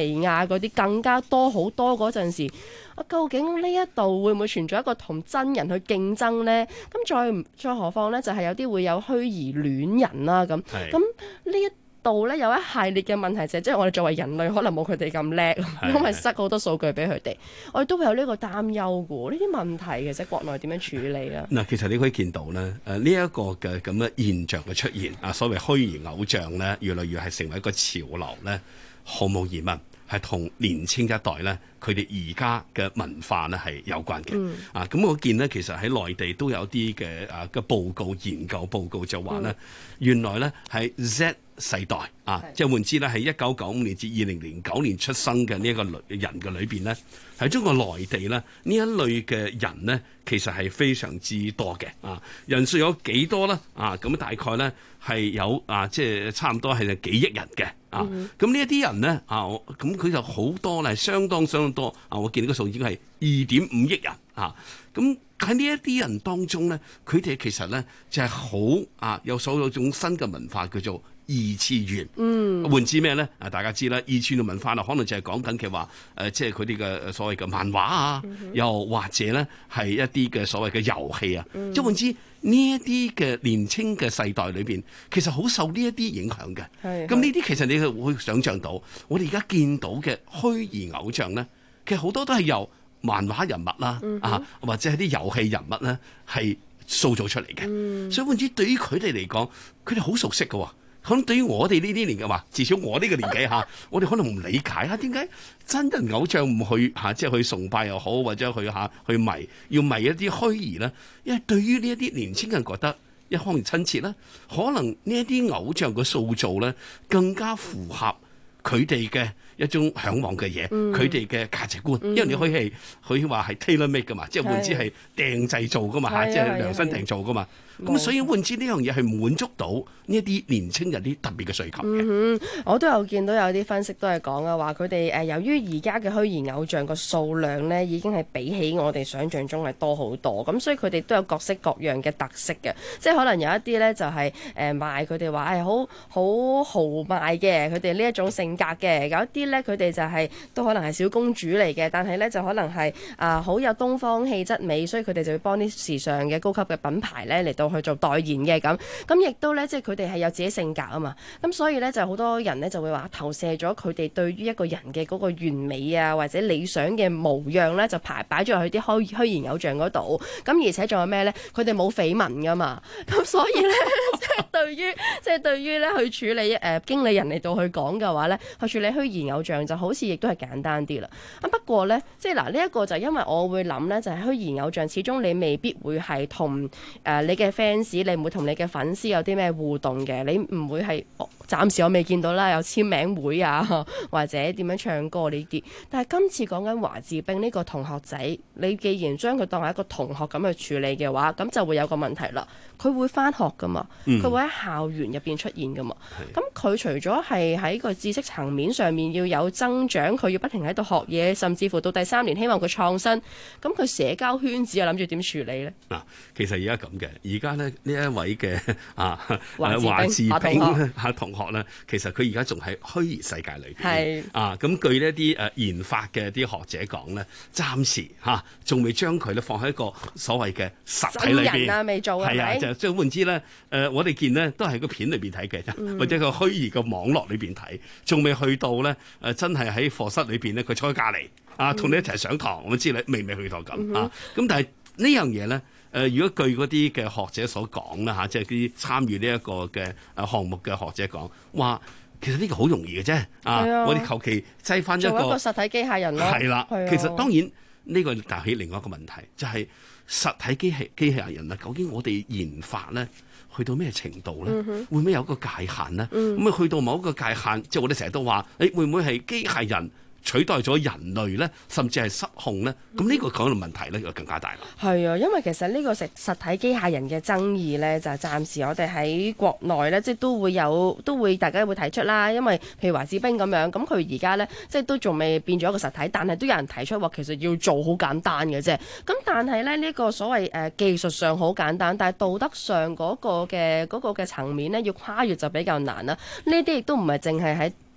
Speaker 6: 尼亞嗰啲更加多好多嗰陣時，究竟呢一度會唔會存在一個同真人去競爭呢？咁再何況呢，就係有啲會有虛擬戀人啦，咁呢一度呢，有一系列嘅問題就係，即係我哋作為人類可能冇佢哋咁叻，因為塞好多數據俾佢哋，我哋都會有呢個擔憂嘅。呢啲問題其實國內點樣處理咧？
Speaker 11: 嗱，其實你可以見到咧，呢一個嘅咁嘅現象嘅出現，所謂虛擬偶像咧，越來越係成為一個潮流咧，毫無疑問係同年青一代咧，佢哋而家嘅文化咧係有關嘅。咁我見呢，其實喺內地都有啲嘅嘅報告、研究報告就話咧，原來咧係 Z 世代即係換之咧係1995年至2009年出生嘅呢一個人嘅裏邊咧，喺中國內地咧呢一類嘅人呢，其實係非常之多嘅。人數有幾多咧？咁大概咧係有即係差唔多係幾億人嘅。咁呢一啲人呢，咁佢就好多咧，相當多。我見呢個數已經係2.5億人。咁喺呢一啲人當中咧，佢哋其實咧就係好有一種新嘅文化叫做二次元。換之咩咧？大家知啦，二次元嘅文化可能就係講緊嘅話，即係佢哋嘅所謂嘅漫畫又或者咧係一啲嘅所謂嘅遊戲啊。即係換之呢一啲嘅年青嘅世代裏邊，其實好受呢一啲影響嘅。咁呢啲其實你會想像到，我哋而家見到嘅虛擬偶像咧，其實好多都係由漫畫人物啦，或者係啲遊戲人物咧，係塑造出嚟嘅。所以換之對於佢哋嚟講，佢哋好熟悉嘅。可能對於我哋呢啲年嘅話，至少我呢個年紀我哋可能唔理解點解真人偶像唔去即係去崇拜又好，或者去迷，要迷一啲虛擬咧？因為對於呢一啲年輕人覺得一方面親切啦，可能呢一啲偶像嘅塑造咧更加符合佢哋嘅一種嚮往嘅嘢，佢哋嘅價值觀。因為你可以話係 tailor make 噶嘛，即係換之係訂製做噶嘛，即係量身訂做噶嘛。咁所以換之呢樣嘢係滿足到呢一啲年青人啲特別嘅需求嘅。
Speaker 6: 我都有見到有啲分析都係講啊，話佢哋由於而家嘅虛擬偶像個數量呢已經係比起我哋想象中係多好多，咁所以佢哋都有各式各樣嘅特色嘅。即係可能有一啲呢就係賣佢哋話係好豪邁嘅，佢哋呢一種性格嘅；有一啲呢佢哋就係都可能係小公主嚟嘅，但係呢就可能係好有東方氣質美，所以佢哋就會幫啲時尚嘅高級嘅品牌呢嚟到去做代言嘅咁亦都咧，即係佢哋係有自己性格啊嘛，咁所以咧就好多人咧就會話投射咗佢哋對於一個人嘅嗰個完美啊或者理想嘅模樣咧，就擺咗落去啲虛擬偶像嗰度，咁而且仲有咩咧？佢哋冇緋聞噶嘛，咁所以咧即係對於咧去處理經理人嚟到去講嘅話咧，去處理虛擬偶像就好似亦都係簡單啲啦。咁不過咧，即係嗱呢一個就因為我會諗咧，就係虛擬偶像始終你未必會係同你嘅 fans， 你唔會同你嘅粉絲有啲咩互動嘅，你唔會係暫時我未見到啦，有簽名會啊，或者點樣唱歌呢啲。但係今次講緊華智彬呢個同學仔，你既然將佢當係一個同學咁去處理嘅話，咁就會有個問題啦。佢會返學噶嘛，佢會喺校園入邊出現噶嘛。咁佢除咗係喺個知識層面上面要有增長，佢要不停喺度學嘢，甚至乎到第3年希望佢創新。咁佢社交圈子又諗住點處理呢？嗱，
Speaker 11: 其實而家咁嘅，而家呢一位嘅華智彬同學咧，其實佢而家仲喺虛擬世界裏邊。咁據呢啲研發嘅啲學者講咧，暫時仲未將佢咧放喺一個所謂嘅實體裏邊。新人啊，未做係咪？就即係換之咧，我哋見呢都係個片裏邊睇嘅，或者個虛擬嘅網絡裏邊睇，仲未去到咧真係喺課室裏邊咧，佢坐喺隔離同你一齊上堂，我知你未去到咁咁但係呢樣嘢咧。如果據嗰啲嘅學者所講啦即係啲參與呢一個嘅項目嘅學者講話，其實呢個好容易嘅啫。我哋求其擠翻一個
Speaker 6: 實體機械人咯。係啦，
Speaker 11: 其實當然呢個帶起另外一個問題，就係實體機械人啊，究竟我哋研發咧去到咩程度咧？會唔會有一個界限咧？咁去到某一個界限，即係我哋成日都話，會唔會係機械人取代咗人類咧，甚至係失控咧？咁呢個講到問題咧，就更加大啦。
Speaker 6: 係啊，因為其實呢個實體機械人嘅爭議咧，就係暫時我哋喺國內咧，即係都會大家會提出啦。因為譬如華智彬咁樣，咁佢而家咧，即係都仲未變咗一個實體，但係都有人提出話，其實要做好簡單嘅啫。咁但係咧，呢個所謂技術上好簡單，但係道德上嗰個嘅層面咧，要跨越就比較難啦。呢啲亦都唔係淨係喺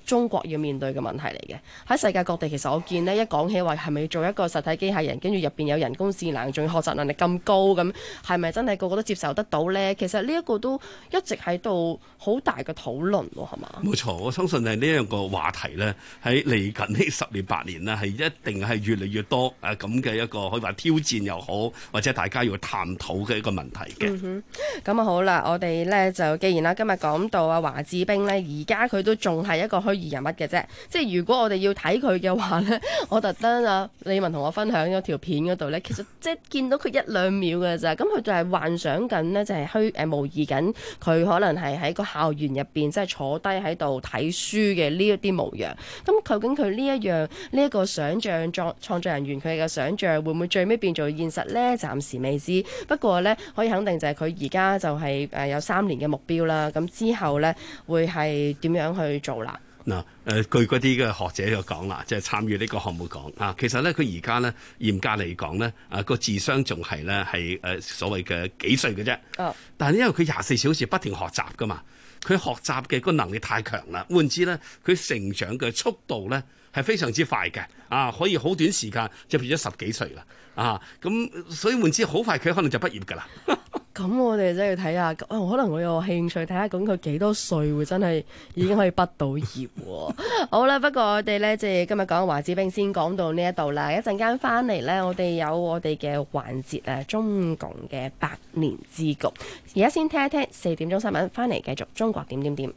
Speaker 6: 中國要面對嘅問題嚟嘅。喺世界各地其實我見呢，一講起話係咪要做一個實體機械人，跟住入邊有人工智能，仲要學習能力咁高，咁係咪真係個個都接受得到呢？其實呢一個都一直喺度好大嘅討論喎，係嘛？
Speaker 11: 冇錯，我相信係呢一個話題呢，喺嚟緊呢10年8年呢，係一定係越嚟越多咁嘅一個可以話挑戰又好，或者大家要探討嘅一個問題嘅。
Speaker 6: 咁啊好啦，我哋呢就既然啦，今日講到啊華智彬呢，而家佢都仲係一個虛擬人物嘅啫。即係如果我哋要睇佢嘅話呢，我特登啊李文同我分享咗條片嗰度呢，其實即係見到佢1-2秒嘅咋，咁佢就係幻想緊呢，就係模擬緊佢可能係喺個校園入邊即係坐低喺度睇書嘅呢一啲模樣。咁究竟佢呢一個想像創作人員佢嘅想像會唔會最尾變做現實呢？暫時未知。不過呢，可以肯定就係佢而家就係有3年嘅目標啦。咁之後呢，會係點樣去做啦？
Speaker 11: 嗱，據嗰啲嘅學者就講啦，即係參與呢個項目講啊，其實咧佢而家咧嚴格嚟講咧，個智商仲係咧係所謂嘅幾歲嘅啫。哦。但係因為佢24小時不停學習噶嘛，佢學習嘅個能力太強啦，換之咧佢成長嘅速度咧係非常之快嘅，可以好短時間就變咗10幾歲啦，咁所以換之好快佢可能就畢業㗎啦。
Speaker 6: 咁我哋真係要睇下，可能我有興趣睇下，咁佢幾多歲會真係已經可以畢到業喎？好啦，不過我哋呢，即係今日講華智彬先講到呢一度啦，一陣間翻嚟呢，我哋有我哋嘅環節中共嘅百年之局。而家先聽一聽4點鐘新聞，翻嚟繼續中國點點點。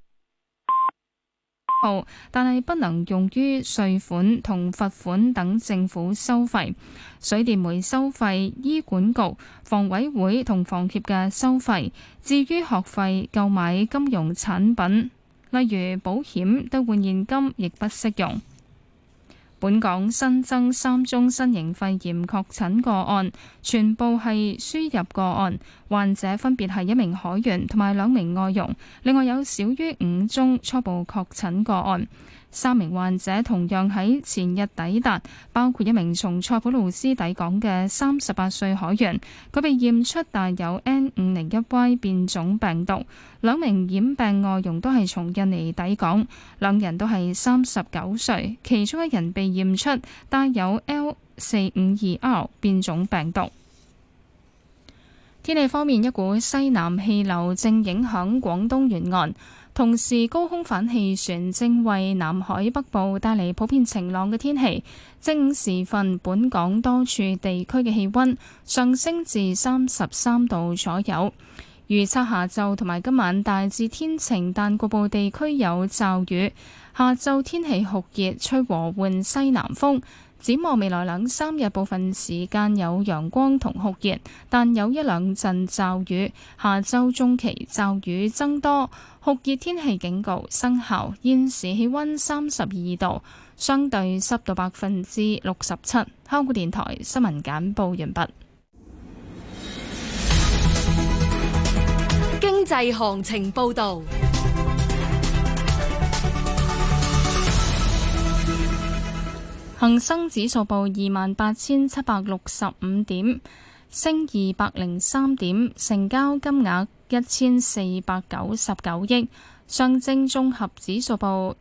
Speaker 12: 但係不能用於稅款同罰款等政府收費、水電煤收費、醫管局、房委會同房協嘅收費。至於學費、購買金融產品，例如保險兌換現金，亦不適用。本港新增3宗新型肺炎確診個案，全部係輸入個案，患者分別係1名海員同埋2名外傭，另外有少於5宗初步確診個案。3名患者同樣喺前日抵達，包括1名從塞浦路斯抵港嘅38歲海員，佢被驗出帶有 N501Y 變種病毒。2名染病外傭都係從印尼抵港，2人都係39歲，其中1人被驗出帶有 L452R 變種病毒。天氣方面，一股西南氣流正影響廣東沿岸。同時，高空反氣旋正為南海北部帶嚟普遍晴朗嘅天氣。正午時分，本港多處地區嘅氣溫上升至33度左右。預測下晝同埋今晚大致天晴，但局部地區有驟雨。下晝天氣酷熱，吹和緩西南風。展望未來2、3日，部分時間有陽光同酷熱，但有1-2陣驟雨。下週中期驟雨增多，酷熱天氣警告生效。現時氣溫32度，相對濕度67%。香港電台新聞簡報完畢。
Speaker 2: 經濟行情報導。
Speaker 12: 恒生指數報28,765點，升203點，成交金額1499億。上證綜合指數報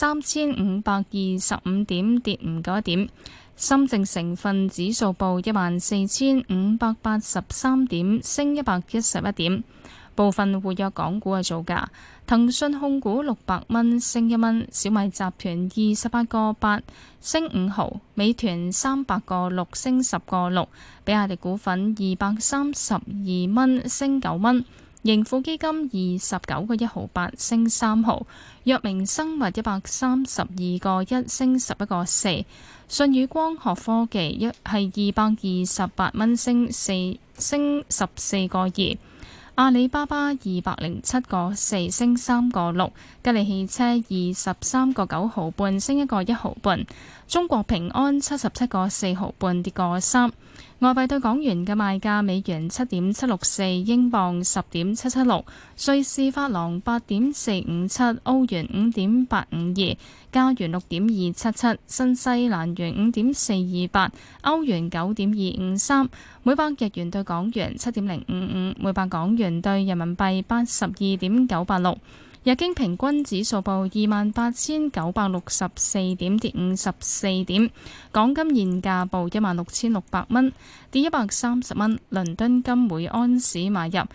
Speaker 12: 3525點，跌51點。深證成分指數報14,583點，升111點。部分活躍港股嘅造價：騰訊控股600蚊升1蚊，小米集團28個8升5毫，美團300個6升10個6，比亞迪股份232蚊升9蚊，盈富基金29個1毫8升3毫，藥明生物132個1升11個4，舜宇光學科技係228蚊升14個2。阿里巴巴207個4升3個6，吉利汽車23個9毫半升1個1毫半，中國平安77個4毫半跌個3。外幣對港元嘅賣價：美元7.764，英鎊10.776，瑞士法郎8.457，歐元5.852，加元6.277，新西蘭元5.428，歐元9.253，每百日元對港元7.055，每百港元對人民幣82.986。 日經平均指數報28,964點，跌54點。港金現價報16,600蚊，跌130蚊。倫敦金每安士買入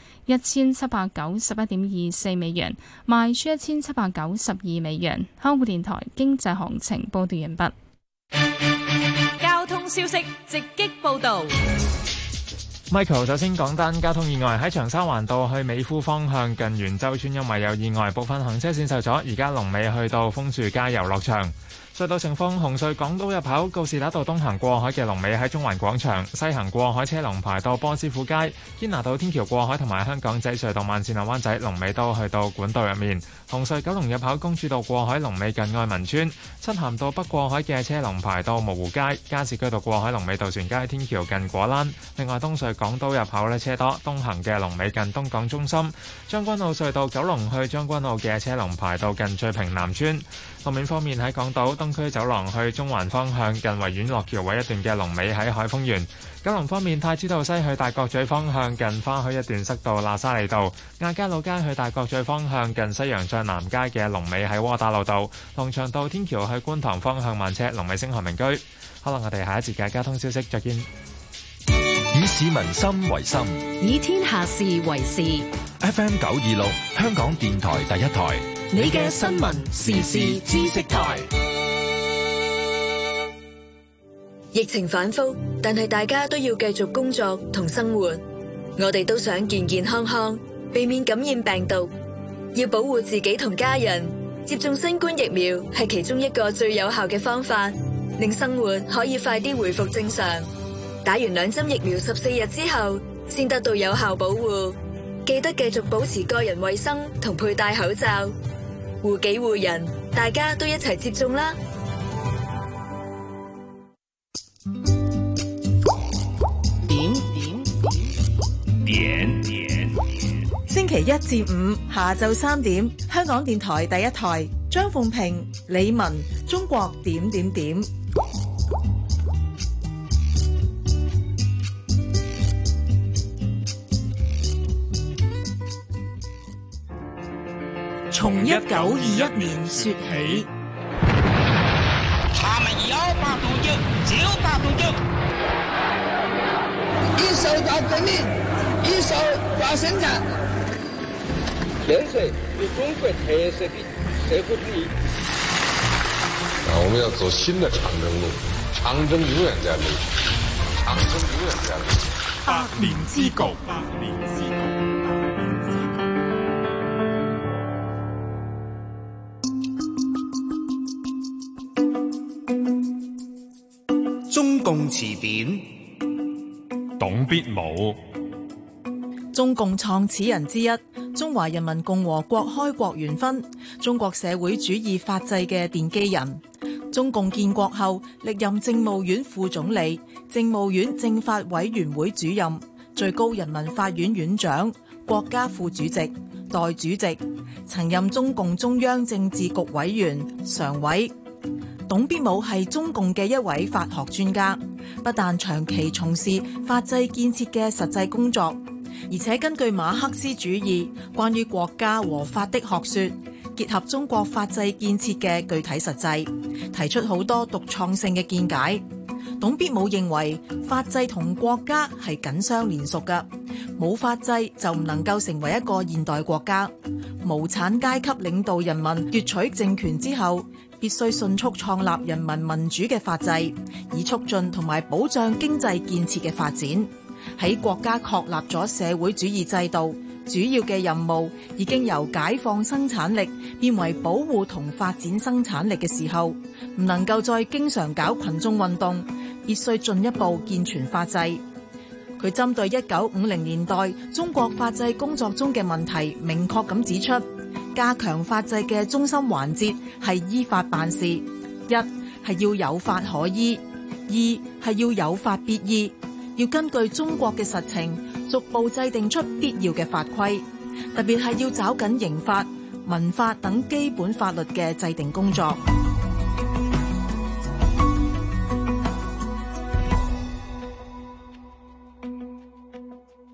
Speaker 12: 1791.24美元，賣出1792美元。香港電台經濟行情報道完畢。
Speaker 2: 交通消息直擊報道。
Speaker 20: Michael 首先講單交通意外，喺長沙灣道去美孚方向近元洲村，因為有意外，部分行車線受阻，而家龍尾去到楓樹街遊樂場。隧道情況：紅隧港島入口告士打道東行過海嘅龍尾喺中環廣場，西行過海車龍排到波斯富街；堅拿道天橋過海同埋香港仔隧道慢線落灣仔龍尾都去到管道入面。紅隧九龍入口公主道過海龍尾近愛民村，漆咸道北過海嘅車龍排到蕪湖街；加士居道過海龍尾渡船街天橋近果欄。另外東隧港島入口呢車多，東行嘅龍尾近東港中心。將軍澳隧道九龍去將軍澳嘅車龍排到近翠屏南村。路面方面喺港島東區走廊去中環方向近維園落橋位一段嘅龍尾喺海豐園。九龍方面，太子道西去大角咀方向近花墟一段塞到喇沙利道。亞皆老街去大角咀方向近西洋菜南街嘅龍尾喺窩打老道。龍翔道天橋去觀塘方向慢車龍尾星河名居。好啦，我哋下一節嘅交通消息再見。
Speaker 7: 以市民心為心，
Speaker 2: 以天下事為事。
Speaker 7: FM 926香港電台第一台，
Speaker 2: 你嘅新聞時事知識台。
Speaker 14: 疫情反覆，但係大家都要繼續工作同生活。我哋都想健健康康，避免感染病毒。要保護自己同家人，接種新冠疫苗係其中一個最有效嘅方法，令生活可以快啲回復正常。打完2針疫苗14日之後，先得到有效保護。記得繼續保持個人衛生同佩戴口罩，護己護人，大家都一齊接種啦！
Speaker 10: 點星期一至五下晝3點，香港電台第一台，張鳳平、李文，中國點點點。從1921年說起，
Speaker 18: 他們有把毒酒，就把毒酒。一手抓革命，一手抓生產。建設有中國特色的社會主義。
Speaker 21: 我們要走新的長征路，長征永遠在路上，長征永遠在路上。
Speaker 18: 百年之局，百年之局。
Speaker 22: 中共詞典，
Speaker 23: 董必武，
Speaker 10: 中共創始人之一，中華人民共和國開國元勳，中國社會主義法制嘅奠基人。中共建國後，歷任政務院副總理、政務院政法委員會主任、最高人民法院院長、國家副主席、代主席，曾任中共中央政治局委員、常委。董必武係中共嘅一位法學專家，不但長期從事法制建設嘅實際工作，而且根據馬克思主義關於國家和法的學說，結合中國法制建設嘅具體實際，提出好多獨創性嘅見解。董必武認為法制同國家係緊相連屬嘅，冇法制就唔能夠成為一個現代國家。無產階級領導人民奪取政權之後，必須迅速創立人民民主嘅法制，以促進同埋保障經濟建設嘅發展。喺國家確立咗社會主義制度，主要嘅任務已經由解放生產力變為保護同發展生產力嘅時候，唔能夠再經常搞群眾運動，必須進一步健全法制。佢針對1950年代中國法制工作中嘅問題，明確咁指出，加強法制嘅中心環節係依法辦事。一係要有法可依，二係要有法必依，要根據中國嘅實情，逐步制定出必要嘅法規，特別係要抓緊刑法、民法等基本法律嘅制定工作。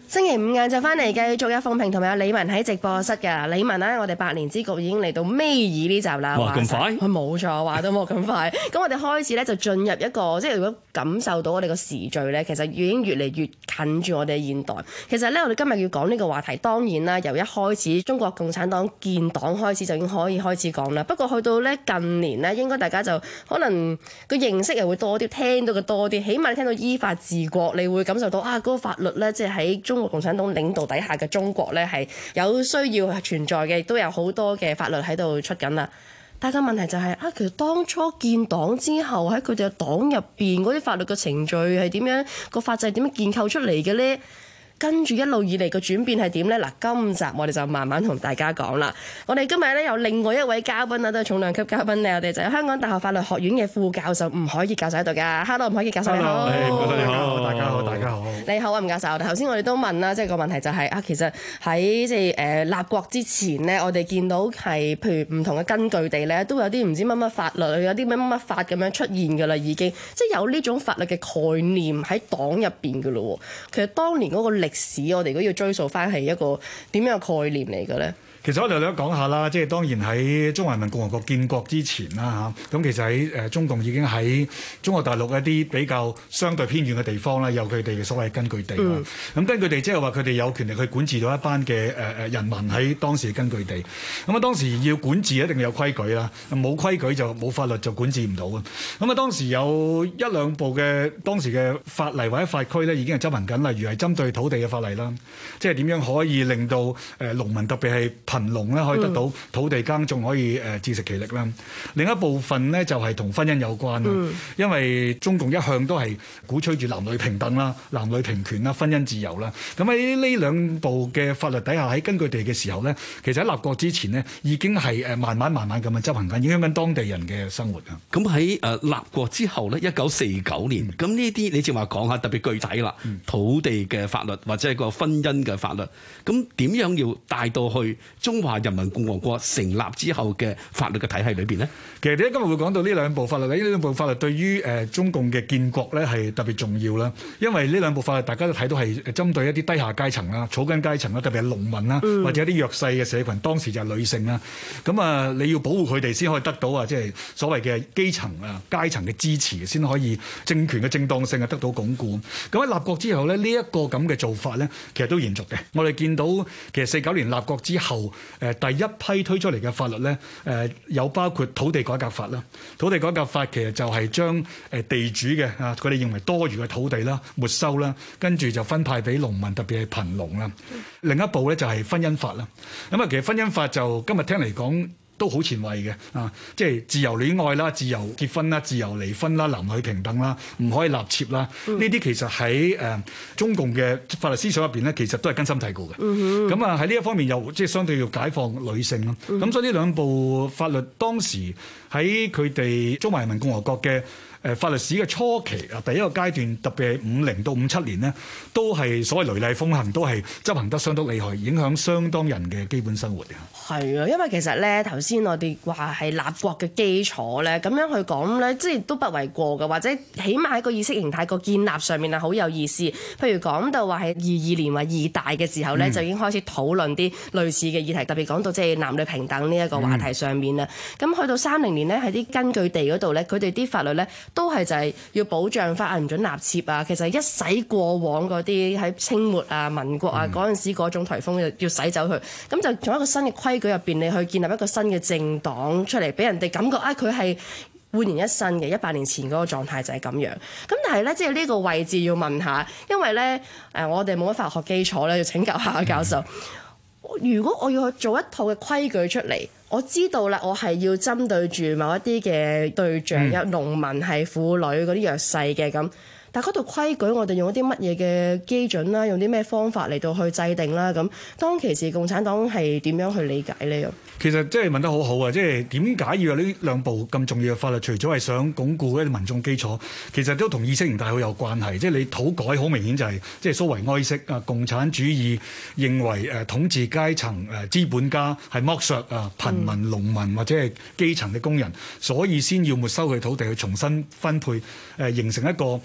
Speaker 6: 星期五晏晝翻嚟繼續有鳳萍同埋有李文喺直播室㗎。李文呢，我哋8年之局已經嚟到尾二呢集啦。
Speaker 11: 哇，咁快？
Speaker 6: 冇錯，話都冇咁快。咁我哋開始咧就進入一個，即係如果感受到我哋個時序咧，其實已經越嚟越近住我哋嘅現代。其實咧，我哋今日要講呢個話題，當然啦，由一開始中國共產黨建黨開始就已經可以開始講啦。不過去到咧近年咧，應該大家就可能個認識又會多啲，聽到嘅多啲。起碼你聽到依法治國，你會感受到嗰個法律咧，即係喺中國共產黨領導底下嘅中國咧，係有需要存在嘅，亦都有好多嘅法律喺度出緊啦。但係個問題就係其實當初建黨之後喺佢哋嘅黨入邊嗰啲法律嘅程序係點樣，個法制點樣建構出嚟嘅咧？跟住一路以嚟個轉變係點呢？嗱，今集我哋就慢慢同大家講啦。我哋今日咧有另外一位嘉賓啦，都係重量級嘉賓咧。我哋就係香港大學法律學院嘅副教授吳凱傑教授喺度㗎。Hello， 吳凱傑教授你好。
Speaker 1: 你好，大家好，大家好。
Speaker 6: 你好啊，吳教授。頭先我哋都問啦，即係個問題就係其實喺即係立國之前呢，我哋見到係譬如唔同嘅根據地咧，都有啲唔知乜乜法律，有啲乜乜法咁樣出現㗎啦，已經即係有呢種法律嘅概念喺黨入邊㗎咯。其實當年嗰個歷史，我哋如果要追溯翻係一個點樣嘅概念嚟嘅咧？
Speaker 1: 其實我哋講下啦，即係當然喺中華人民共和國建國之前啦嚇，咁其實喺中共已經喺中國大陸一啲比較相對偏遠嘅地方啦，有佢哋嘅所謂根據地啦。咁根據地即係話佢哋有權力去管治到一班嘅人民喺當時嘅根據地。咁啊當時要管治一定有規矩啦，冇規矩就冇法律就管治唔到嘅。咁啊當時有一兩部嘅當時嘅法例或者法規咧已經係執行緊，例如係針對土地嘅法例啦，即係點樣可以令到農民特別係貧農咧可以得到土地耕種，可以自食其力啦。另一部分咧就係同婚姻有關啦，因為中共一向都係鼓吹住男女平等啦、男女平權啦、婚姻自由啦。咁喺呢兩部嘅法律底下，喺根據地嘅時候咧，其實喺立國之前呢，已經係慢慢咁樣執行緊，影響緊當地人嘅生活啊。
Speaker 11: 咁喺立國之後咧，1949年，咁呢啲你正話講下特別具體啦，土地嘅法律或者係個婚姻嘅法律，咁點樣要帶到去中華人民共和國成立之後嘅法律嘅體系裏邊呢？
Speaker 1: 其實點解今日會講到呢兩部法律呢？呢兩部法律對於中共嘅建國咧係特別重要啦，因為呢兩部法律大家都睇到係針對一啲低下階層啦、草根階層啦，特別係農民啦，或者一啲弱勢嘅社群，當時就係女性啦。咁啊，你要保護佢哋先可以得到即係所謂嘅基層階層嘅支持，先可以政權嘅正當性得到鞏固。咁喺立國之後咧，呢一個咁嘅做法咧，其實都延續嘅。我哋見到其實49年立國之後，第一批推出嚟嘅法律咧，有包括土地改革法啦。土地改革法其實就係將地主嘅佢哋認為多餘嘅土地啦，沒收啦，跟住就分派俾農民，特別係貧農啦。另一部咧就係婚姻法啦。咁其實婚姻法就今日聽嚟講都好前衛嘅即係自由戀愛啦、自由結婚啦、自由離婚啦、男女平等啦、唔可以立妾啦。呢啲其實喺中共嘅法律思想入邊咧，其實都係根深蒂固嘅。咁喺呢一方面又即係相對要解放女性咯。咁所以呢兩部法律當時喺佢哋中華人民共和國嘅法律史嘅初期第一個階段，特別係50到57年呢，都係所謂雷厲風行，都係執行得相當厲害，影響相當人嘅基本生活。
Speaker 6: 係啊，因為其實咧頭先我哋話係立國嘅基礎咧，咁樣去講咧，即係都不為過嘅，或者起碼喺個意識形態個建立上面係好有意思。譬如講到話係22年或2大嘅時候咧，就已經開始討論啲類似嘅議題，特別講到即係男女平等呢一個話題上面啦。咁去到30年咧，喺啲根據地嗰度咧，佢哋啲法律咧都係就係要保障翻唔准納妾啊。其實一洗過往嗰啲喺清末啊、民國啊嗰陣時嗰種颱風要洗走佢，咁就從一個新嘅規矩入邊，你去建立一個新嘅政黨出嚟，俾人哋感覺佢係煥然一新嘅。100年前嗰個狀態就係咁樣。咁但係咧，即係呢個位置要問下，因為咧我哋冇乜法學基礎咧，要請教下教授。如果我要去做一套嘅規矩出嚟，我知道啦，我係要針對住某一啲嘅對象，有農民係婦女嗰啲弱勢嘅咁。但係嗰套規矩，我哋用一啲乜嘢嘅基準啦，用啲咩方法嚟到去制定啦？咁當其時共產黨係點樣去理解呢？
Speaker 1: 其實即係問得好好啊！即係點解要有呢兩部咁重要嘅法律？除咗係想鞏固一啲民眾基礎，其實都同意識形態好有關係。即係你土改好明顯就係即係蘇維埃式啊，共產主義認為統治階層資本家係剝削貧民農民或者係基層嘅工人，所以先要沒收佢土地去重新分配，形成一個喺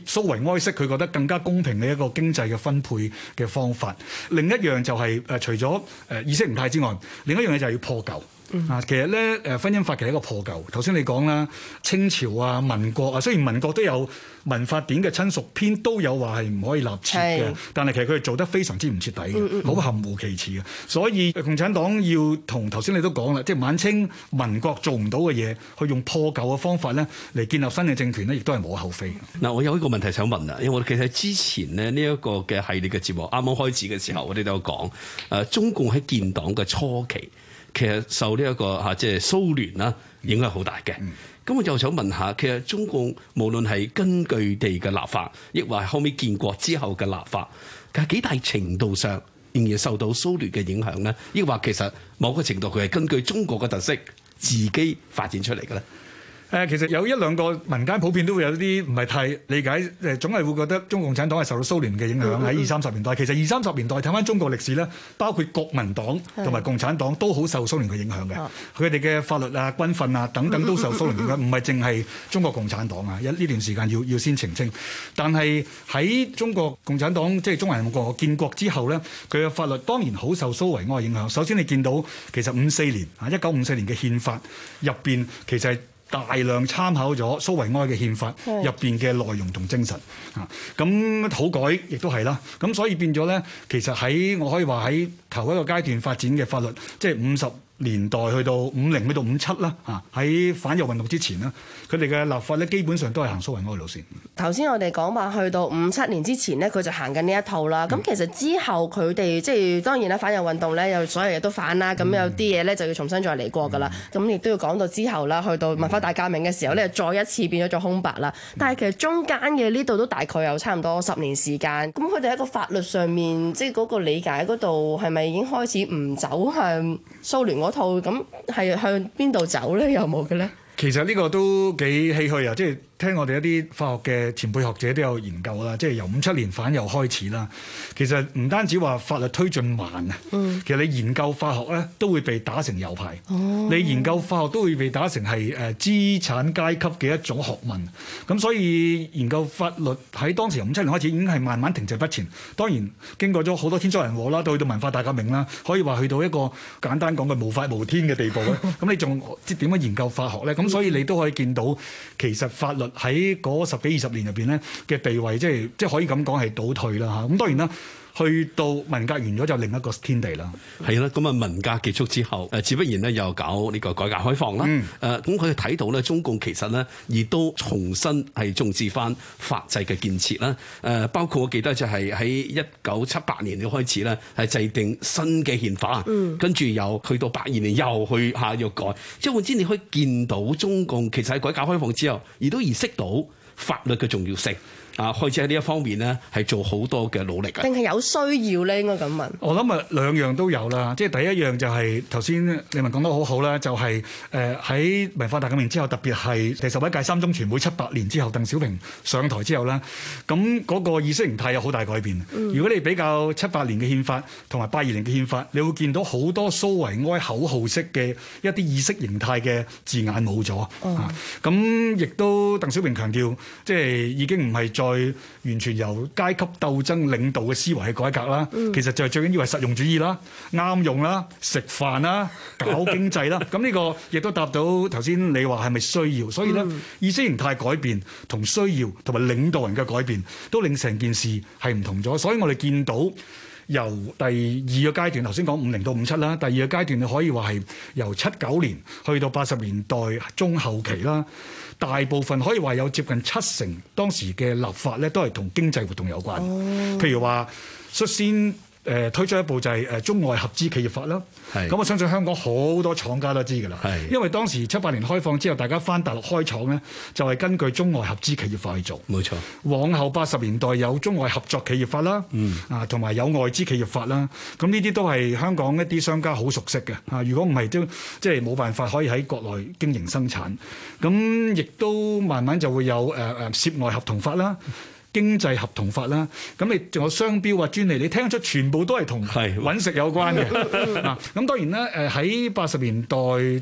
Speaker 1: 蘇維埃式佢覺得更加公平嘅一個經濟嘅分配嘅方法。另一樣就係除咗意識形態之外，另一樣嘢就係要破舊。其實咧婚姻法其實係一個破舊。頭先你講啦，清朝啊、民國啊，雖然民國都有民法典嘅親屬篇都有話係唔可以立設嘅，但係其實佢哋做得非常之唔徹底嘅，好含糊其辭嘅。所以共產黨要同頭先你都講啦，即係晚清民國做唔到嘅嘢，去用破舊嘅方法咧嚟建立新嘅政權咧，亦都係無可厚非。
Speaker 11: 嗱，我有一個問題想問啊，因為我哋其實之前咧呢一個嘅系列嘅節目啱啱開始嘅時候，我哋都有講中共喺建黨嘅初期。其實受呢一個即係蘇聯啦影響好大嘅。咁我就想問下，其實中共無論係根據地嘅立法，亦或係後尾建國之後嘅立法，其實幾大程度上仍然受到蘇聯嘅影響咧？亦或其實某個程度佢係根據中國嘅特色自己發展出嚟嘅咧？
Speaker 1: 其實有一兩個民間普遍都會有啲唔係太理解，總係會覺得中共產黨係受到蘇聯嘅影響喺20-30年代。其實20-30年代睇翻中國歷史咧，包括國民黨同埋共產黨都好受蘇聯嘅影響嘅。佢哋嘅法律啊、軍訓啊等等都受蘇聯影響，唔係淨係中國共產黨啊。呢段時間要先澄清。但係喺中國共產黨即係中華人民共和國建國之後咧，佢嘅法律當然好受蘇維埃影響。首先你見到其實1954年嘅憲法入邊其實係大量參考咗蘇維埃嘅憲法入邊嘅內容同精神啊，咁土改亦都係啦，咁所以變咗咧，其實我可以話喺頭一個階段發展嘅法律，即係50年代去到50去到57啦，喺反右運動之前啦，佢哋嘅立法咧基本上都係行蘇維埃路線。頭
Speaker 6: 先我哋講話去到57年之前咧，佢就行緊呢一套啦。咁其實之後佢哋即係當然啦，反右運動咧又所有嘢都反啦，咁有啲嘢咧就要重新再嚟過噶啦。咁亦都要講到之後啦，去到文化大革命嘅時候咧，再一次變咗做空白啦。但係其實中間嘅呢度都大概有差唔多10年時間。咁佢哋喺個法律上面，即係嗰個理解嗰度係咪已經開始唔走向蘇聯嗰套？咁係向邊度走咧？有冇嘅咧？
Speaker 1: 其實呢個都幾唏噓啊！即係聽我哋一啲法學嘅前輩學者都有研究啦，即係由57年反右開始啦。其實唔單止話法律推進慢啊，其實你研究化學咧都會被打成右派。你研究化學都會被打成係資產階級嘅一種學問。咁所以研究法律喺當時由57年開始已經係慢慢停滯不前。當然經過咗好多天災人禍啦，到去到文化大革命啦，可以話去到一個簡單講嘅無法無天嘅地步咧。咁你仲點樣研究化學咧？咁所以你都可以見到，其實法律喺嗰10幾20年入邊咧嘅地位，即係可以咁講係倒退啦嚇。咁當然啦，去到文革完咗就另一個天地啦。
Speaker 11: 係啦，咁啊文革結束之後，自不然咧又搞呢個改革開放啦。咁佢哋睇到咧，中共其實咧亦都重新係重視翻法制嘅建設啦。包括我記得就係喺1978年開始咧，係制定新嘅憲法，跟住又去到82年又去又改。即係換之，你可以見到中共其實喺改革開放之後，亦都意識到法律嘅重要性。開始喺呢一方面咧，係做好多嘅努力嘅。
Speaker 6: 定係有需要咧？應該咁問。
Speaker 1: 我諗兩樣都有啦。即係第一樣就係頭先李文講得好好啦，就係喺文化大革命之後，特別係第11屆三中全會78年之後，鄧小平上台之後啦，咁嗰個意識形態有好大改變。如果你比較78年嘅憲法同埋82年嘅憲法，你會見到好多蘇維埃口號式嘅一啲意識形態嘅字眼冇咗。咁亦都鄧小平強調，即係已經唔係再完全由階級鬥爭領導嘅思維去改革啦，其實就係最緊要係實用主義啦、啱用啦、食飯啦、搞經濟啦。咁呢個亦都答到頭先你話係咪需要？所以咧，意識形態改變同需要同埋領導人嘅改變，都令成件事係唔同咗。所以我哋見到由第二個階段，頭先講50到57啦，第二個階段你可以話係由79年去到80年代中後期啦。大部分可以話有接近70%當時嘅立法咧，都係同經濟活動有關。譬如話率先推出一步就係中外合資企業法啦。咁我相信香港好多廠家都知㗎啦。因為當時78年開放之後，大家返大陸開廠咧，就係根據中外合資企業法去做。冇錯。往後80年代有中外合作企業法啦，同埋有外資企業法啦。咁呢啲都係香港一啲商家好熟悉嘅。如果唔係都即係冇辦法可以喺國內經營生產。咁亦都慢慢就會有涉外合同法啦。經濟合同法啦，咁你仲有商標啊、專利，你聽得出全部都係同揾食有關嘅。咁當然啦，喺80年代即係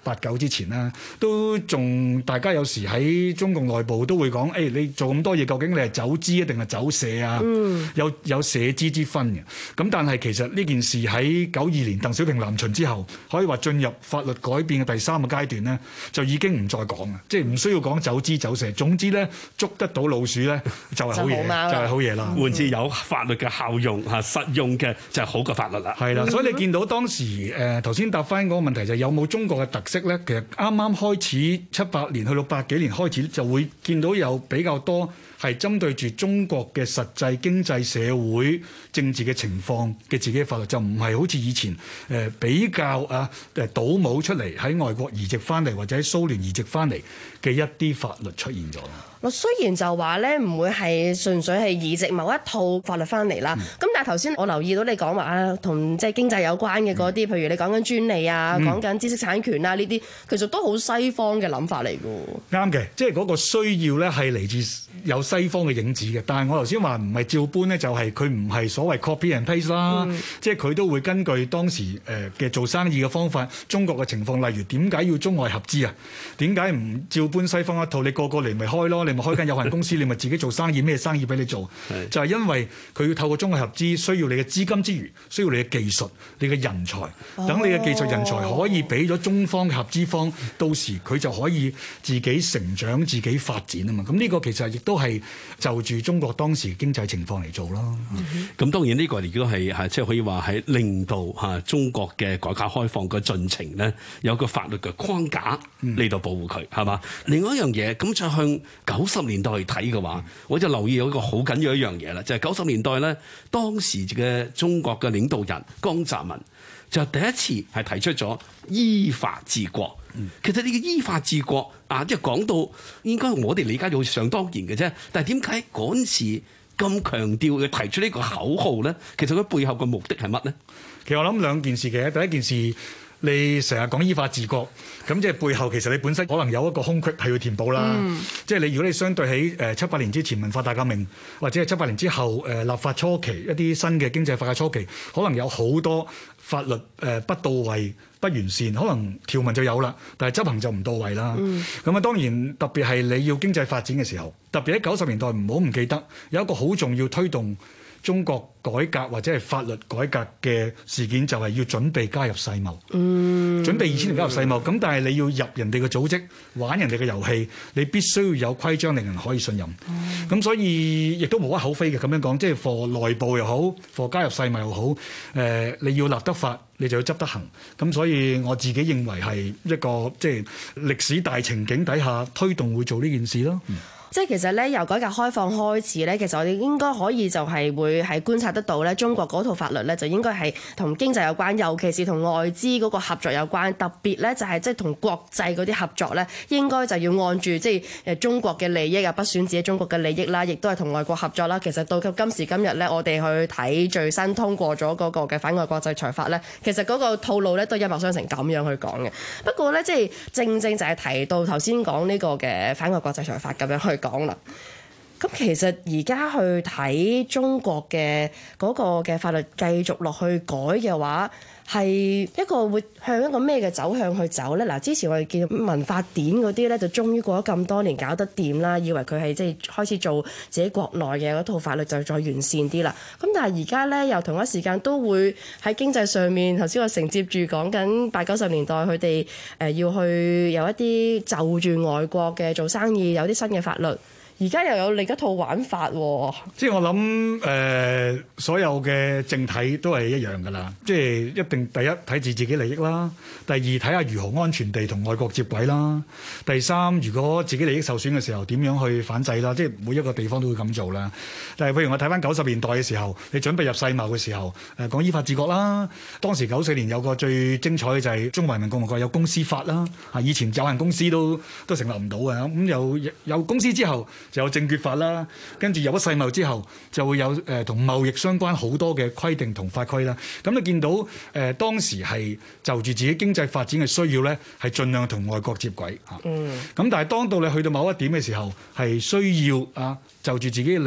Speaker 1: 89之前啦，都仲大家有時喺中共內部都會講，你做咁多嘢，究竟你係走資定係走社啊？有社資之分嘅。咁但係其實呢件事喺92年鄧小平南巡之後，可以話進入法律改變嘅第3個階段咧，就已經唔再講啦，即係唔需要講走資走社。總之咧，捉得到老鼠咧就係好嘢，就係好嘢啦。
Speaker 11: 換之有法律嘅效用嚇，實用嘅就係好過法律啦。
Speaker 1: 係啦，所以你見到當時頭先答翻嗰個問題就係有冇中國嘅特色咧？其實啱啱開始78年去到80幾年開始就會見到有比較多係針對住中國嘅實際經濟社會政治嘅情況嘅自己嘅法律，就唔係好似以前比較倒模出嚟喺外國移植翻嚟或者喺蘇聯移植翻嚟嘅一啲法律出現咗。
Speaker 6: 我雖然就話咧唔會係純粹係移植某一套法律翻嚟啦，咁但係頭先我留意到你講話啊，同即係經濟有關嘅嗰啲，譬如你講緊專利啊，講緊知識產權啊呢啲，其實都好西方嘅諗法嚟㗎。
Speaker 1: 啱嘅，即係嗰個需要咧係嚟自有西方嘅影子嘅，但係我頭先話唔係照搬咧，就係佢唔係所謂 copy and paste 啦，即係佢都會根據當時嘅做生意嘅方法，中國嘅情況，例如點解要中外合資啊？點解唔照搬西方一套？你個嚟咪開咯，你咪開間有限公司，你咪自己做生意，咩生意俾你做？就係因為佢要透過中外合資，需要你嘅資金之餘，需要你嘅技術、你嘅人才，等你嘅技術人才可以俾咗中方嘅合資方，到時佢就可以自己成長、自己發展啊嘛。咁呢個其實亦都係就住中國當時經濟情況嚟做咯。
Speaker 11: 咁當然呢個亦都係即係可以話係令到中國嘅改革開放嘅進程咧，有個法律嘅框架嚟到保護佢，係嘛？另外一樣嘢，咁就向90年代去睇嘅話，我就留意有一個好緊要一樣嘢啦，就係90年代咧，當時嘅中國嘅領導人江澤民就第一次係提出咗依法治國。其實呢個依法治國即係講到應該我哋理解到想當然嘅啫，但係點解嗰陣時咁強調嘅提出呢個口號咧？其實佢背後嘅目的係乜咧？
Speaker 1: 其實我諗兩件事嘅，第一件事。你成日講依法治國，咁即係背後其實你本身可能有一個空隙係要填補啦。即係你如果你相對喺78年之前文化大革命，或者係78年之後立法初期一啲新嘅經濟法嘅初期，可能有好多法律不到位、不完善，可能條文就有啦，但係執行就唔到位啦。咁當然特別係你要經濟發展嘅時候，特別喺90年代唔好唔記得有一個好重要推動中國改革或者係法律改革嘅事件，就係要準備加入世貿。準備2000年加入世貿，咁但係你要入人哋嘅組織，玩人哋嘅遊戲，你必須要有規章令人可以信任。咁所以亦都無可厚非嘅咁樣講，即係貨內部又好，貨加入世貿又好，你要立得法，你就要執得行。咁所以我自己認為係一個即係歷史大情景底下推動會做呢件事咯。
Speaker 6: 即係其實咧，由改革開放開始咧，其實我哋應該可以就係會係觀察得到咧，中國嗰套法律咧就應該係同經濟有關，尤其是同外資嗰個合作有關。特別咧就係即係同國際嗰啲合作咧，應該就要按住即係中國嘅利益啊，不損自己中國嘅利益啦，亦都係同外國合作啦。其實到今時今日咧，我哋去睇最新通過咗嗰個嘅反外國制裁法咧，其實嗰個套路咧都一脈相承咁樣去講嘅。不過咧，即係正就係提到頭先講呢個嘅反外國制裁法咁樣去講啦，咁其實而家去睇中國嘅嗰個嘅法律繼續落去改嘅話，係一個會向一個咩嘅走向去走咧？嗱，之前我哋見民法典嗰啲咧，就終於過咗咁多年搞得掂啦，以為佢係即係開始做自己國內嘅嗰套法律就再完善啲啦。咁但係而家咧又同一時間都會喺經濟上面，頭先我承接住講緊80-90年代佢哋要去有一啲就住外國嘅做生意有啲新嘅法律。而家又有另一套玩法喎，
Speaker 1: 即係我諗所有嘅政體都係一樣㗎啦，即係一定第一睇住自己利益啦，第二睇下如何安全地同外國接軌啦，第三如果自己利益受損嘅時候點樣去反制啦，即係每一個地方都會咁做啦。但係譬如我睇翻90年代嘅時候，你準備入世貿嘅時候，講依法治國啦，當時94年有個最精彩嘅就係中華人民共和國有公司法啦，以前有限公司都成立唔到嘅，咁有公司之後，就有證券法啦，跟住有咗世貿之後，就會有同貿易相關好多嘅規定同法規啦。咁你見到當時係就住自己經濟發展嘅需要咧，係盡量同外國接軌嚇。咁但係當到你去到某一點嘅時候，係需要就住自己嘅利益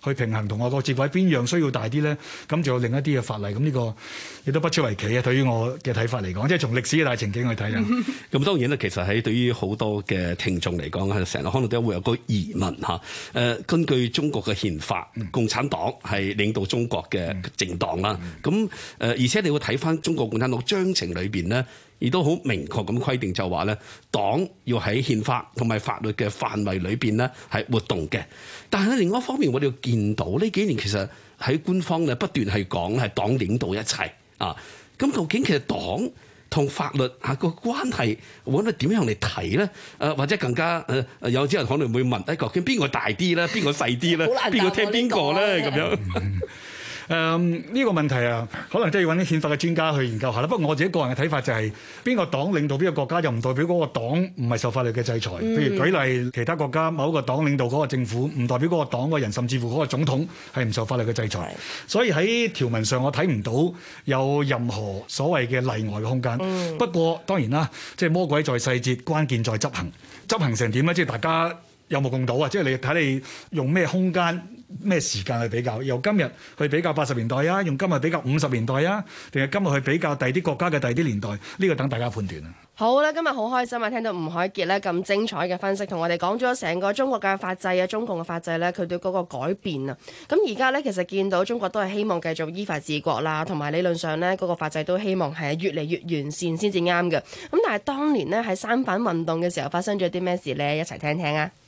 Speaker 1: 去平衡同外國接軌，邊樣需要大啲咧？咁就有另一啲嘅法例，咁呢個亦都不足為奇啊！對於我嘅睇法嚟講，即係從歷史嘅大情景去睇啊。
Speaker 11: 咁當然咧，其實喺對於好多嘅聽眾嚟講，成日可能都會有個疑問嚇。根據中國嘅憲法，共產黨係領導中國嘅政黨啦。咁而且你會睇翻中國共產黨章程裏邊咧，亦都好明確咁規定，就話咧，黨要喺憲法同埋法律嘅範圍裏邊咧係活動嘅。但係另外一方面，我哋要見到呢幾年其實喺官方咧不斷係講係黨領導一切啊。咁究竟其實黨同法律個關係，我覺得點樣嚟睇咧？或者更加有啲人可能會問：究竟邊個大啲咧？邊個細啲咧？邊個聽邊個咧？咁樣。
Speaker 1: 呢個問題啊，可能真係要揾啲憲法嘅專家去研究下啦。不過我自己個人嘅睇法就係，邊個黨領導邊個國家，又唔代表嗰個黨唔係受法律嘅制裁。譬如舉例，其他國家某一個黨領導嗰個政府，唔代表嗰個黨嗰個人，甚至乎嗰個總統係唔受法律嘅制裁。所以喺條文上，我睇唔到有任何所謂嘅例外嘅空間。不過當然啦，即係魔鬼在細節，關鍵在執行。執行成點咧？即係大家有目共睹啊！即係你睇你用咩空間、咩時間去比較，由今日去比較80年代啊，用今日比較50年代啊，定係今日去比較第啲國家嘅第啲年代？呢個等大家判斷啊！
Speaker 6: 好啦，今日好開心啊！聽到吳凱傑咧咁精彩嘅分析，同我哋講咗成個中國嘅法制啊，中共嘅法制咧，佢對嗰個改變啊。咁而家咧，其實見到中國都係希望繼續依法治國啦，同埋理論上咧，嗰個法制都希望係越嚟越完善先至啱嘅。咁但係當年咧喺三反運動嘅時候發生咗啲咩事咧？一齊聽聽啊！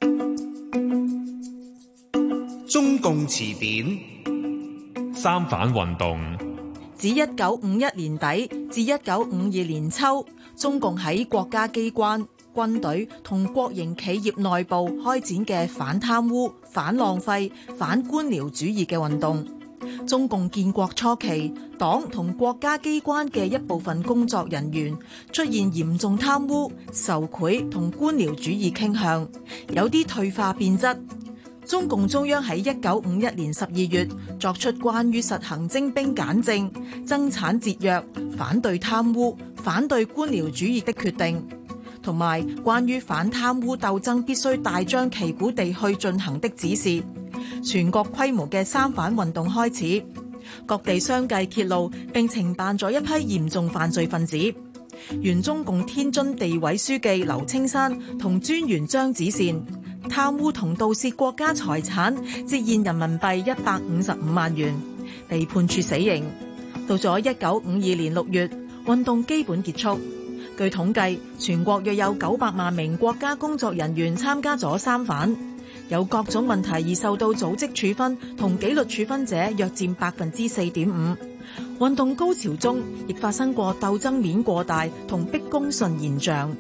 Speaker 22: 中共詞典
Speaker 23: 三反運動
Speaker 10: 自1951年底至1952年秋，中共喺國家機關、軍隊同國營企業內部開展嘅反貪污、反浪費、反官僚主義嘅運動。中共建國初期，黨同國家機關嘅一部分工作人員出現嚴重貪污、受賄同官僚主義傾向，有啲退化變質。中共中央喺1951年12月作出關於實行徵兵簡政、增產節約、反對貪污、反對官僚主義的決定，同埋關於反貪污鬥爭必須大張旗鼓地去進行的指示。全國規模嘅三反運動開始，各地相繼揭露並懲辦咗一批嚴重犯罪分子。原中共天津地委書記劉青山同專員張子善貪污同盜竊國家財產，折現人民幣155萬元，被判處死刑。到咗1952年6月，運動基本結束。據統計，全國約有900萬名國家工作人員參加咗三反，有各種問題而受到組織處分同紀律處分者約佔4.5%。運動高潮中，亦發生過鬥爭面過大同逼公信現象。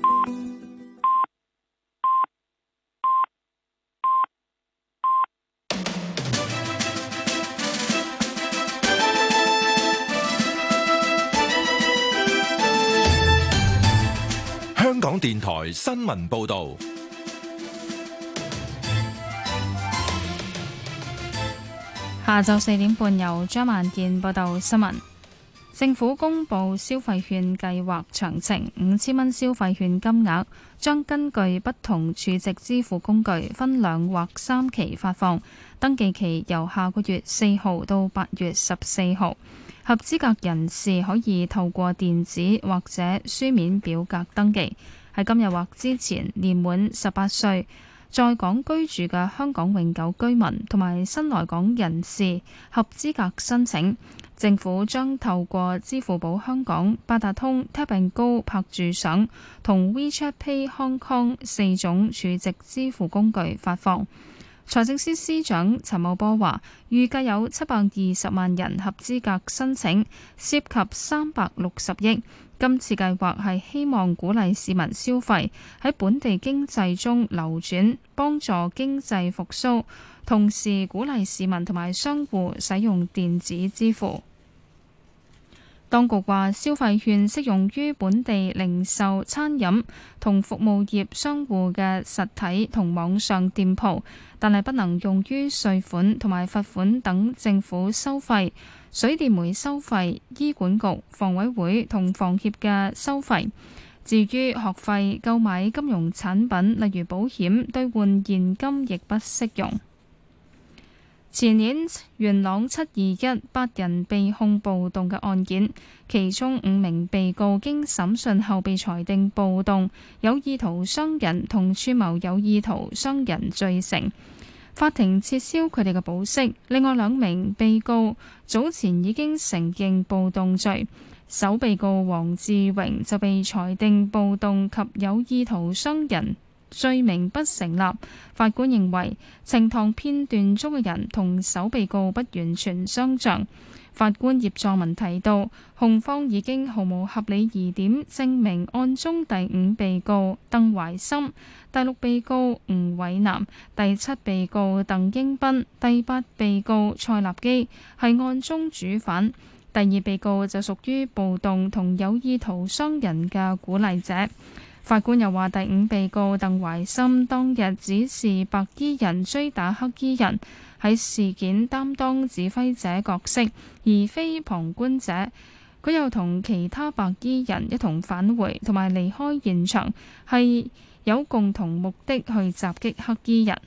Speaker 7: 香港電台新聞報導。
Speaker 12: 下晝4點半，由張萬健報道新聞。政府公布消費券計劃詳情，5000蚊消費券金額將根據不同儲值支付工具分2或3期發放，登記期由下個月4號到8月14號。合資格人士可以透過電子或者書面表格登記，喺今日或之前年滿18歲，在港居住嘅香港永久居民同埋新來港人士合資格申請。政府將透過支付寶香港、八達通、Tap and Go 拍住賞同 WeChat Pay Hong Kong 4種儲值支付工具發放。財政司司長陳茂波話，預計有720萬人合資格申請，涉及360億。今次計劃係希望鼓勵市民消費，喺本地經濟中流轉，幫助經濟復甦，同時鼓勵市民同埋商戶使用電子支付。當局話，消費券適用於本地零售、餐飲同服務業商戶嘅實體同網上店鋪，但係不能用於稅款同埋罰款等政府收費、水電煤收費、醫管局、房委會同房協嘅收費。至於學費、購買金融產品，例如保險、兌換現金，亦不適用。 前年元朗721 8人被控暴動嘅案件，其中5名被告經審訊後被裁定暴動、有意圖傷人同串謀有意圖傷人罪成，法庭撤銷佢哋嘅保釋。另外2名被告早前已經承認暴動罪，首被告黃志榮就被裁定暴動及有意圖傷人罪名不成立。法官認為呈堂片段中嘅人同首被告不完全相像。法官葉作文提到，控方已經毫無合理疑點證明案中第5被告鄧懷森、第6被告吳偉南、第7被告鄧英斌、第8被告蔡立基係案中主犯，第2被告就屬於暴動同有意圖傷人嘅鼓勵者。法官又話，第5被告鄧懷森當日指示白衣人追打黑衣人，喺事件擔當指揮者角色，而非旁觀者。佢又同其他白衣人一同返回同埋離開現場，係有共同目的去襲擊黑衣人。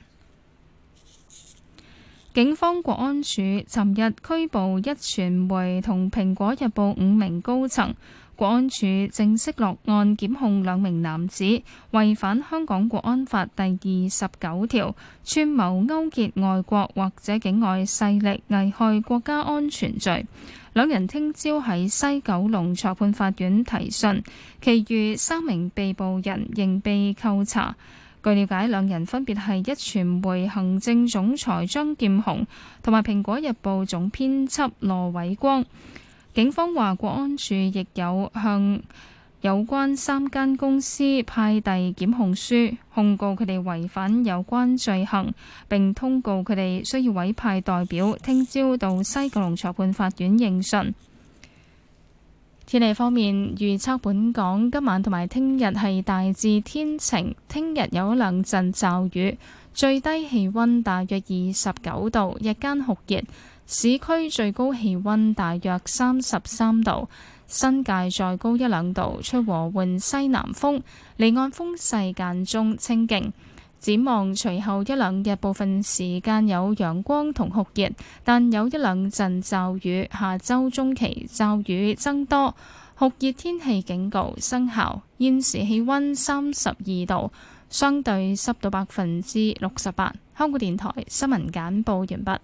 Speaker 12: 警方國安處尋日拘捕壹傳媒同蘋果日報5名高層。國安處正式落案檢控2名男子違反香港國安法第29條，串謀勾結外國或者境外勢力危害國家安全罪。2人聽朝喺西九龍裁判法院提訊，其餘3名被捕人仍被扣查。據了解，2人分別係壹傳媒行政總裁張劍虹同埋蘋果日報總編輯羅偉光。警方話，國安處亦有向有關3間公司派遞檢控書，控告佢哋違反有關罪行，並通告佢哋需要委派代表聽朝到西九龍裁判法院應訊。天氣方面，預測本港今晚同埋聽日係大致天晴，聽日有1兩陣驟雨，最低氣溫大約29度，日間酷熱。市區最高氣溫大約33度，新界再高1兩度，吹和緩西南風，離岸風勢間中清勁。展望隨後1兩日部分時間有陽光同酷熱，但有1兩陣驟雨，下周中期驟雨增多，酷熱天氣警告生效。現時氣溫32度，相對濕度68%。香港電台新聞簡報完畢。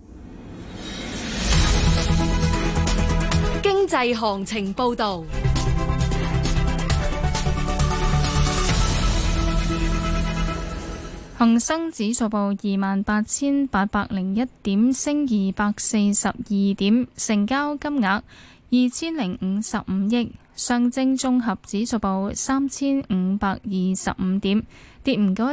Speaker 2: 經濟行情報導，
Speaker 12: 恒生指數報28,801點，升242點，成交金額2055億。上證綜合指數報3525點，跌唔夠